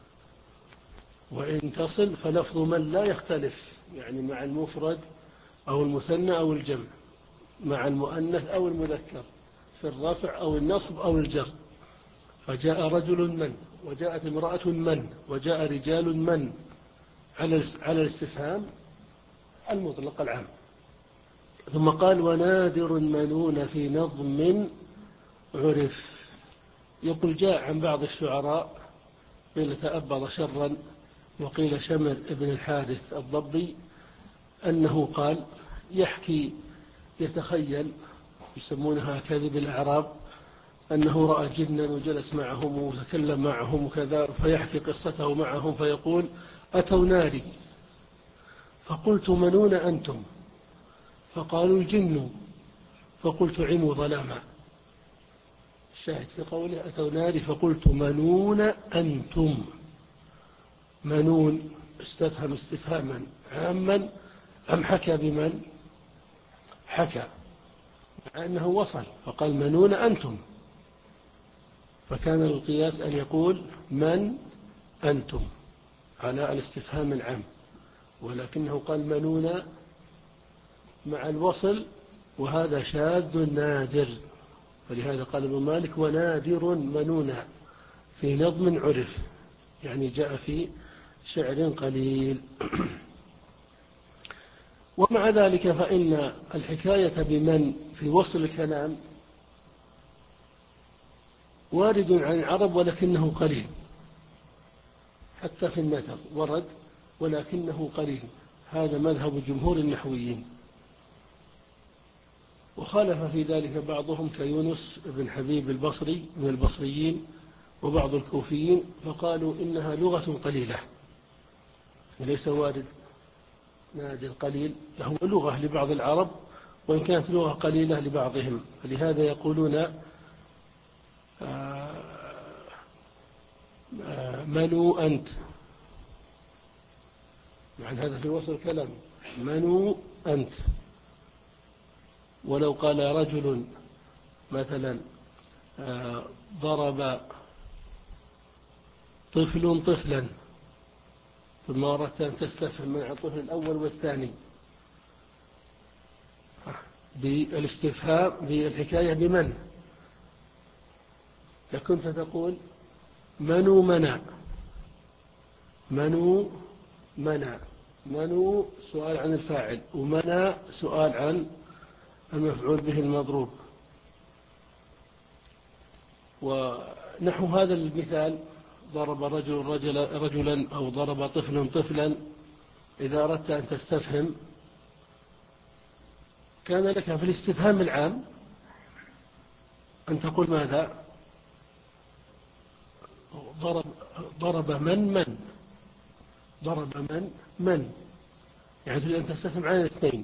وإن تصل فلفظ من لا يختلف، يعني مع المفرد أو المثنى أو الجمع، مع المؤنث أو المذكر، في الرفع أو النصب أو الجر. فجاء رجل من، وجاءت امرأة من، وجاء رجال من، على الاستفهام المطلق العام. ثم قال ونادر منون في نظم عرف. يقول جاء عن بعض الشعراء قيل تأبر شرا وقيل شمر ابن الحارث الضبي أنه قال يحكي يتخيل، يسمونها كذب الأعراب، أنه رأى جنا وجلس معهم وتكلم معهم وكذا، فيحكي قصته معهم فيقول أتوا ناري فقلت منون أنتم، فقالوا الجن فقلت عموا ظلاما. الشاهد في قوله أتوا ناري فقلت منون أنتم. منون استفهم استفهاما عاما أم حكى بمن؟ حكى، مع أنه وصل فقال منون أنتم، فكان القياس أن يقول من أنتم على الاستفهام العام، ولكنه قال منون مع الوصل، وهذا شاذ نادر. ولهذا قال ابن مالك ونادر منون في نظم عرف، يعني جاء في شعر قليل. ومع ذلك فإن الحكاية بمن في وصل الكلام وارد عن العرب ولكنه قليل، حتى في النثر ورد ولكنه قليل. هذا مذهب جمهور النحويين، وخالف في ذلك بعضهم كيونس بن حبيب البصري من البصريين وبعض الكوفيين، فقالوا إنها لغة قليلة وليس وارد نادر قليل، له لغة لبعض العرب وإن كانت لغة قليلة لبعضهم. فلهذا يقولون منو أنت، مع هذا في وصل الكلام منو أنت. ولو قال رجل مثلا ضرب طفل طفلا، ثم أردت أن تستفهم من الطفل الأول والثاني بالاستفهام بالحكاية بمن، لكنت تقول منو منع، منو منع، منو سؤال عن الفاعل، ومنع سؤال عن المفعول به المضروب. ونحو هذا المثال ضرب رجل رجلا, رجلا أو ضرب طفل طفلا، إذا أردت أن تستفهم كان لك في الاستفهام العام أن تقول ماذا؟ ضرب, ضرب من من ضرب من من يعني تريد أن تستفهم عن الاثنين.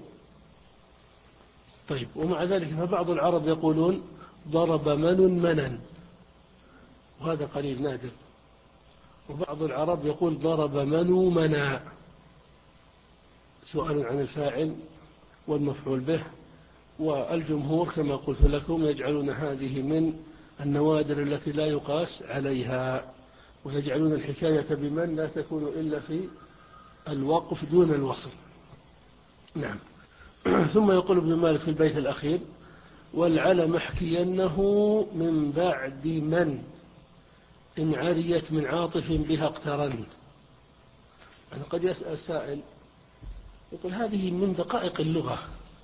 طيب، ومع ذلك فبعض العرب يقولون ضرب من منن، وهذا قليل نادر. وبعض العرب يقول ضرب منو منع، سؤال عن الفاعل والمفعول به. والجمهور كما قلت لكم يجعلون هذه من النوادر التي لا يقاس عليها، ويجعلون الحكاية بمن لا تكون إلا في الوقف دون الوصل. نعم. ثم يقول ابن مالك في البيت الأخير والعلم احكينه من بعد من إن عريت من عاطف بها اقترن. يعني قد يسأل سائل يقول هذه من دقائق اللغة،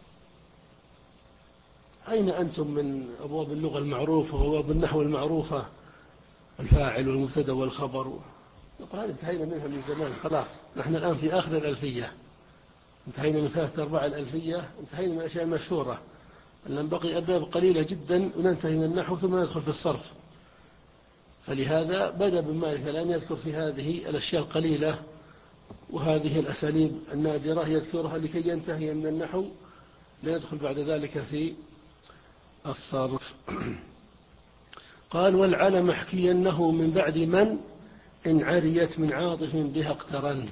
أين أنتم من أبواب اللغة المعروفة وأبواب النحو المعروفة، الفاعل والمبتدا والخبر؟ يقول هذه انتهينا منها من زمان، خلاص نحن الآن في آخر الألفية، انتهينا من ثلاثة أرباع الألفية، انتهينا من الأشياء المشهورة، لأن بقي أبواب قليلة جدا وننتهي من النحو ثم ندخل في الصرف. فلهذا بدأ ابن مالك الآن يذكر في هذه الأشياء القليلة وهذه الأساليب النادرة يذكرها لكي ينتهي من النحو ليدخل بعد ذلك في الصرف. قال والعلم احكينه من بعد من إن عريت من عاطف بها اقترن.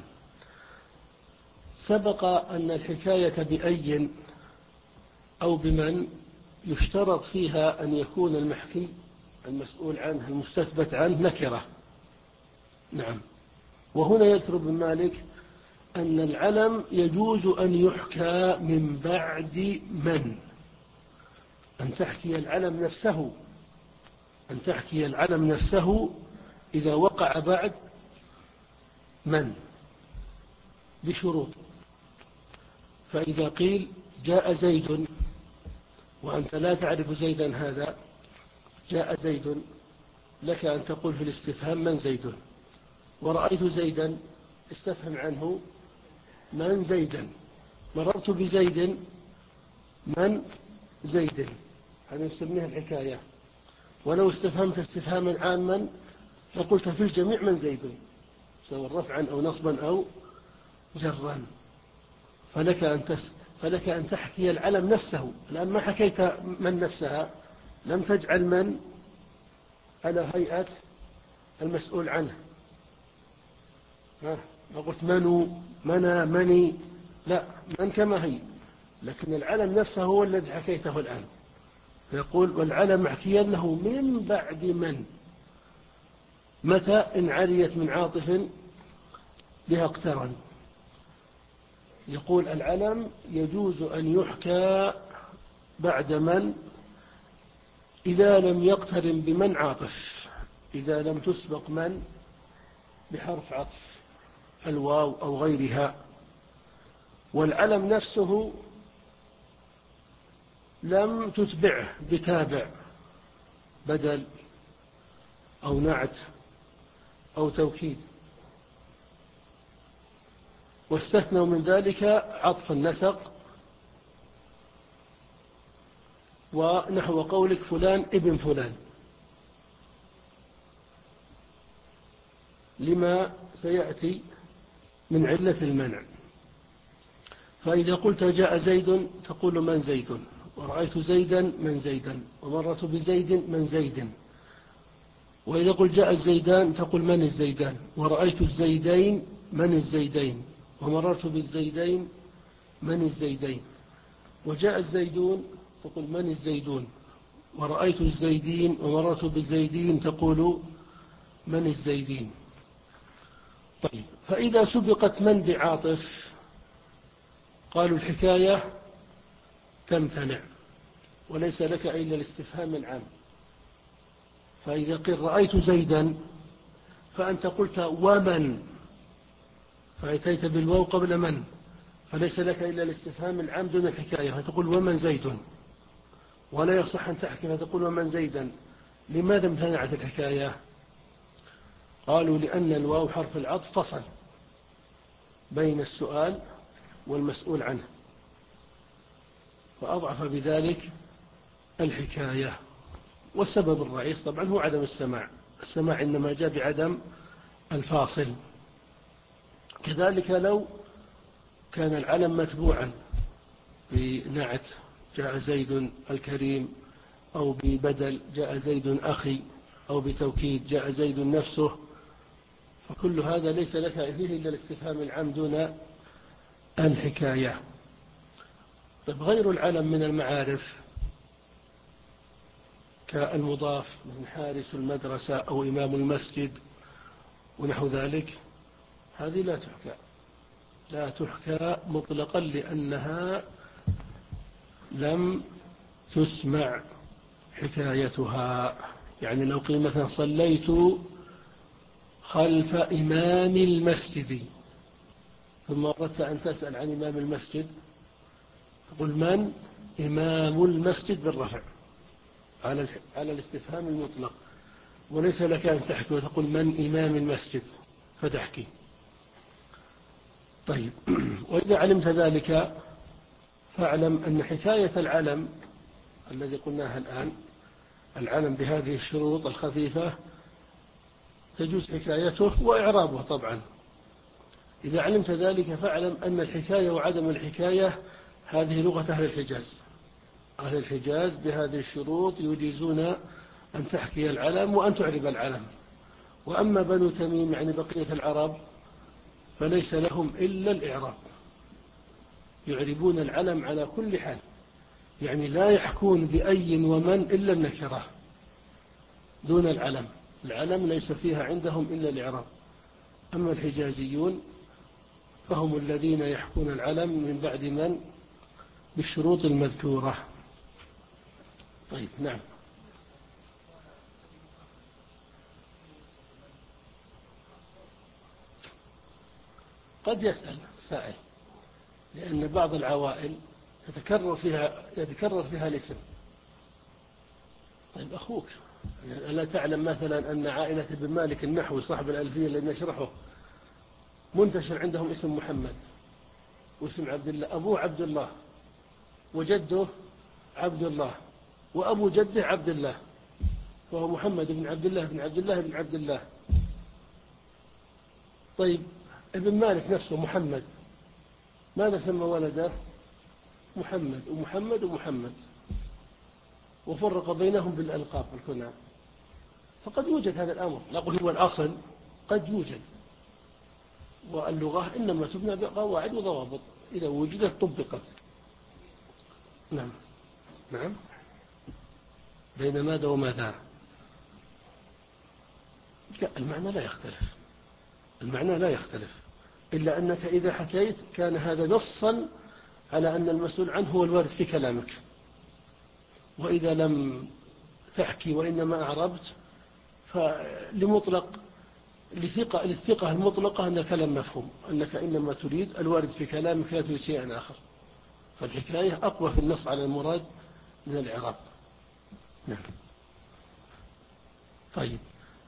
سبق أن الحكاية بأي أو بمن يشترط فيها أن يكون المحكي المسؤول عنه المستثبت عنه نكرة. نعم. وهنا يذكر ابن مالك أن العلم يجوز أن يحكى من بعد من، أن تحكي العلم نفسه أن تحكي العلم نفسه إذا وقع بعد من بشروط. فإذا قيل جاء زيد وأنت لا تعرف زيدا هذا، جاء زيد، لك أن تقول في الاستفهام من زيد، ورأيت زيدا استفهم عنه من زيدا، مررت بزيد من زيد، هذا نسميها الحكاية. ولو استفهمت استفهاما عاما فقلت في الجميع من زيد سواء رفعا أو نصبا أو جرا، فلك أن تس فلك أن تحكي العلم نفسه. الآن ما حكيت من نفسها، لم تجعل من على هيئة المسؤول عنه، ما قلت منو منا مني، لا، من كما هي، لكن العلم نفسه هو الذي حكيته الآن. فيقول والعلم احكينه من بعد من، متى إن عريت من عاطف بها اقترن. يقول العلم يجوز أن يحكى بعد من إذا لم يقترن بمن عاطف، إذا لم تسبق من بحرف عطف الواو أو غيرها. والعلم نفسه لم تتبعه بتابع بدل أو نعت أو توكيد، واستثنوا من ذلك عطف النسق ونحو قولك فلان ابن فلان، لما سيأتي من علة المنع. فإذا قلت جاء زيد تقول من زيد، ورأيت زيدا من زيدا، ومرت بزيد من زيد. وإذا قلت جاء الزيدان تقول من الزيدان، ورأيت الزيدين من الزيدين، ومررت بالزيدين من الزيدين. وجاء الزيدون تقول من الزيدون، ورأيت الزيدين ومررت بالزيدين تقول من الزيدين. طيب، فإذا سبقت من بعاطف قالوا الحكاية تمتنع وليس لك إلا الاستفهام العام. فإذا قيل رأيت زيدا فأنت قلت ومن، فأتيت بالواو قبل من، فليس لك إلا الاستفهام العام دون الحكاية، فتقول ومن زيد، ولا يصح أن تحكي فتقول ومن زيدا. لماذا امتنعت الحكاية؟ قالوا لأن الواو حرف العطف فصل بين السؤال والمسؤول عنه، فأضعف بذلك الحكاية. والسبب الرئيس طبعا هو عدم السماع، السماع إنما جاء بعدم الفاصل. كذلك لو كان العلم متبوعا بنعت جاء زيد الكريم، أو ببدل جاء زيد أخي، أو بتوكيد جاء زيد نفسه، فكل هذا ليس لك فيه إلا الاستفهام العام دون الحكاية. طيب، غير العلم من المعارف كالمضاف من حارس المدرسة أو إمام المسجد ونحو ذلك، هذه لا تحكى لا تحكى مطلقا لأنها لم تسمع حكايتها. يعني لو قيل مثلا صليت خلف إمام المسجد، ثم أردت أن تسأل عن إمام المسجد تقول من إمام المسجد بالرفع على على الاستفهام المطلق، وليس لك أن تحكي وتقول من إمام المسجد فتحكي. طيب، وإذا علمت ذلك فاعلم أن حكاية العلم الذي قلناها الآن، العلم بهذه الشروط الخفيفة، تجوز حكايته وإعرابه طبعا. إذا علمت ذلك فاعلم أن الحكاية وعدم الحكاية هذه لغة أهل الحجاز. أهل الحجاز بهذه الشروط يجيزون أن تحكي العلم وأن تعرب العلم. وأما بنو تميم يعني بقية العرب فليس لهم إلا الإعراب، يعربون العلم على كل حال، يعني لا يحكون بأي ومن إلا النكرة دون العلم. العلم ليس فيها عندهم إلا الإعراب. أما الحجازيون فهم الذين يحكون العلم من بعد من بالشروط المذكورة. طيب نعم. قد يسأل سائل، لأن بعض العوائل يتكرر فيها يتكرر فيها الاسم. طيب أخوك، ألا تعلم مثلا أن عائلة ابن مالك النحوي صاحب الألفية الذي نشرحه منتشر عندهم اسم محمد واسم عبد الله، أبوه عبد الله وجده عبد الله وأبو جده عبد الله، وهو محمد بن عبد الله بن عبد الله بن عبد الله. طيب ابن مالك نفسه محمد، ماذا سمى ولده؟ محمد ومحمد ومحمد، وفرق بينهم بالألقاب والكنى. فقد يوجد هذا الأمر، نقول هو الأصل، قد يوجد. واللغة إنما تبنى بقواعد وضوابط، إذا وجدت طبقت. نعم نعم. بين ماذا وماذا؟ لا، المعنى لا يختلف، المعنى لا يختلف، إلا أنك إذا حكيت كان هذا نصا على أن المسؤول عنه هو الوارد في كلامك، وإذا لم تحكي وإنما أعربت فلمطلق لثقة للثقة المطلقة أن الكلام مفهوم، أنك إنما تريد الوارد في كلامك لا تريد شيئا آخر. فالحكاية أقوى في النص على المراد من الإعراب. نعم. طيب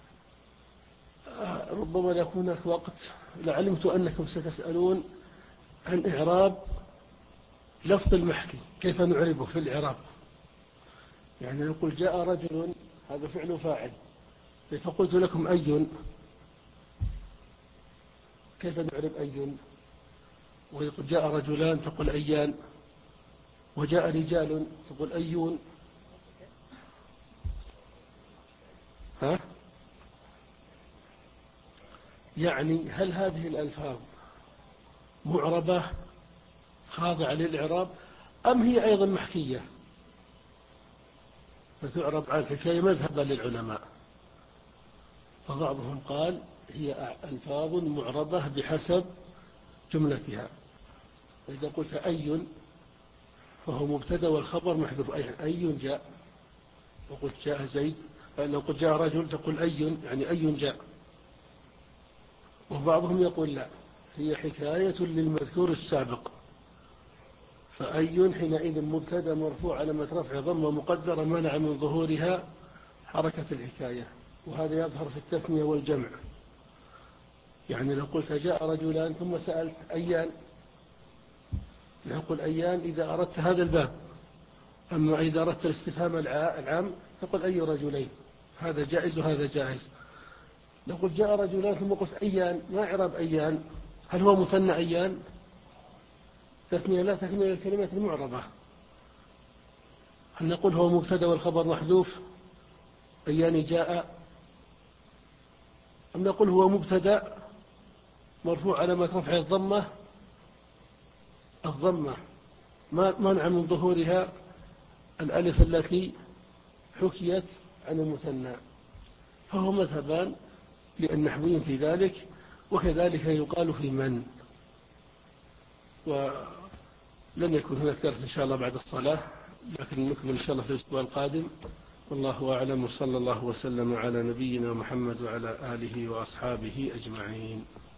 ربما يكون هناك وقت، لعلمت أنكم ستسألون عن إعراب لفظ المحكي، كيف نعربه في الإعراب. يعني نقول جاء رجل، هذا فعل فاعل، فقلت لكم أي، كيف نعرب أي؟ ويقول جاء رجلان تقول أيان، وجاء رجال تقول أيون. ها؟ يعني هل هذه الألفاظ معربة خاضعة للإعراب أم هي أيضا محكية فتعرب على الحكاية مذهبا للعلماء؟ فبعضهم قال هي ألفاظ معربة بحسب جملتها. إذا قلت أي فهو مبتدأ والخبر محذوف، أي أي جاء، وقلت جاء زيد، لو قلت جاء رجل تقول أي يعني أي جاء. وبعضهم يقول لا، هي حكاية للمذكور السابق، فأي حينئذ مبتدأ مرفوع علامة رفع ضمة مقدرة منع من ظهورها حركة الحكاية، وهذا يظهر في التثنية والجمع. يعني لو قلت جاء رجلان ثم سألت أيان، نقول أيان إذا أردت هذا الباب، أما إذا أردت الاستفهام العام تقول أي رجلين، هذا جائز وهذا جائز. لو قلت جاء رجلان ثم قلت أيان، ما إعراب أيان؟ هل هو مثنى أيان؟ تثنية لا تكمل الكلمات المعربة. هل نقول هو مبتدأ والخبر محذوف أيان جاء، أم نقول هو مبتدأ مرفوع علامة رفع الضمة الضمة منع من ظهورها الألف التي حكيت عن المثنى؟ فهو مذهبان للنحويين في ذلك، وكذلك يقال في من. ولن يكون هناك درس إن شاء الله بعد الصلاة، لكن نكمل إن شاء الله في الأسبوع القادم. والله أعلم، وصلى الله وسلم على نبينا محمد وعلى آله وأصحابه أجمعين.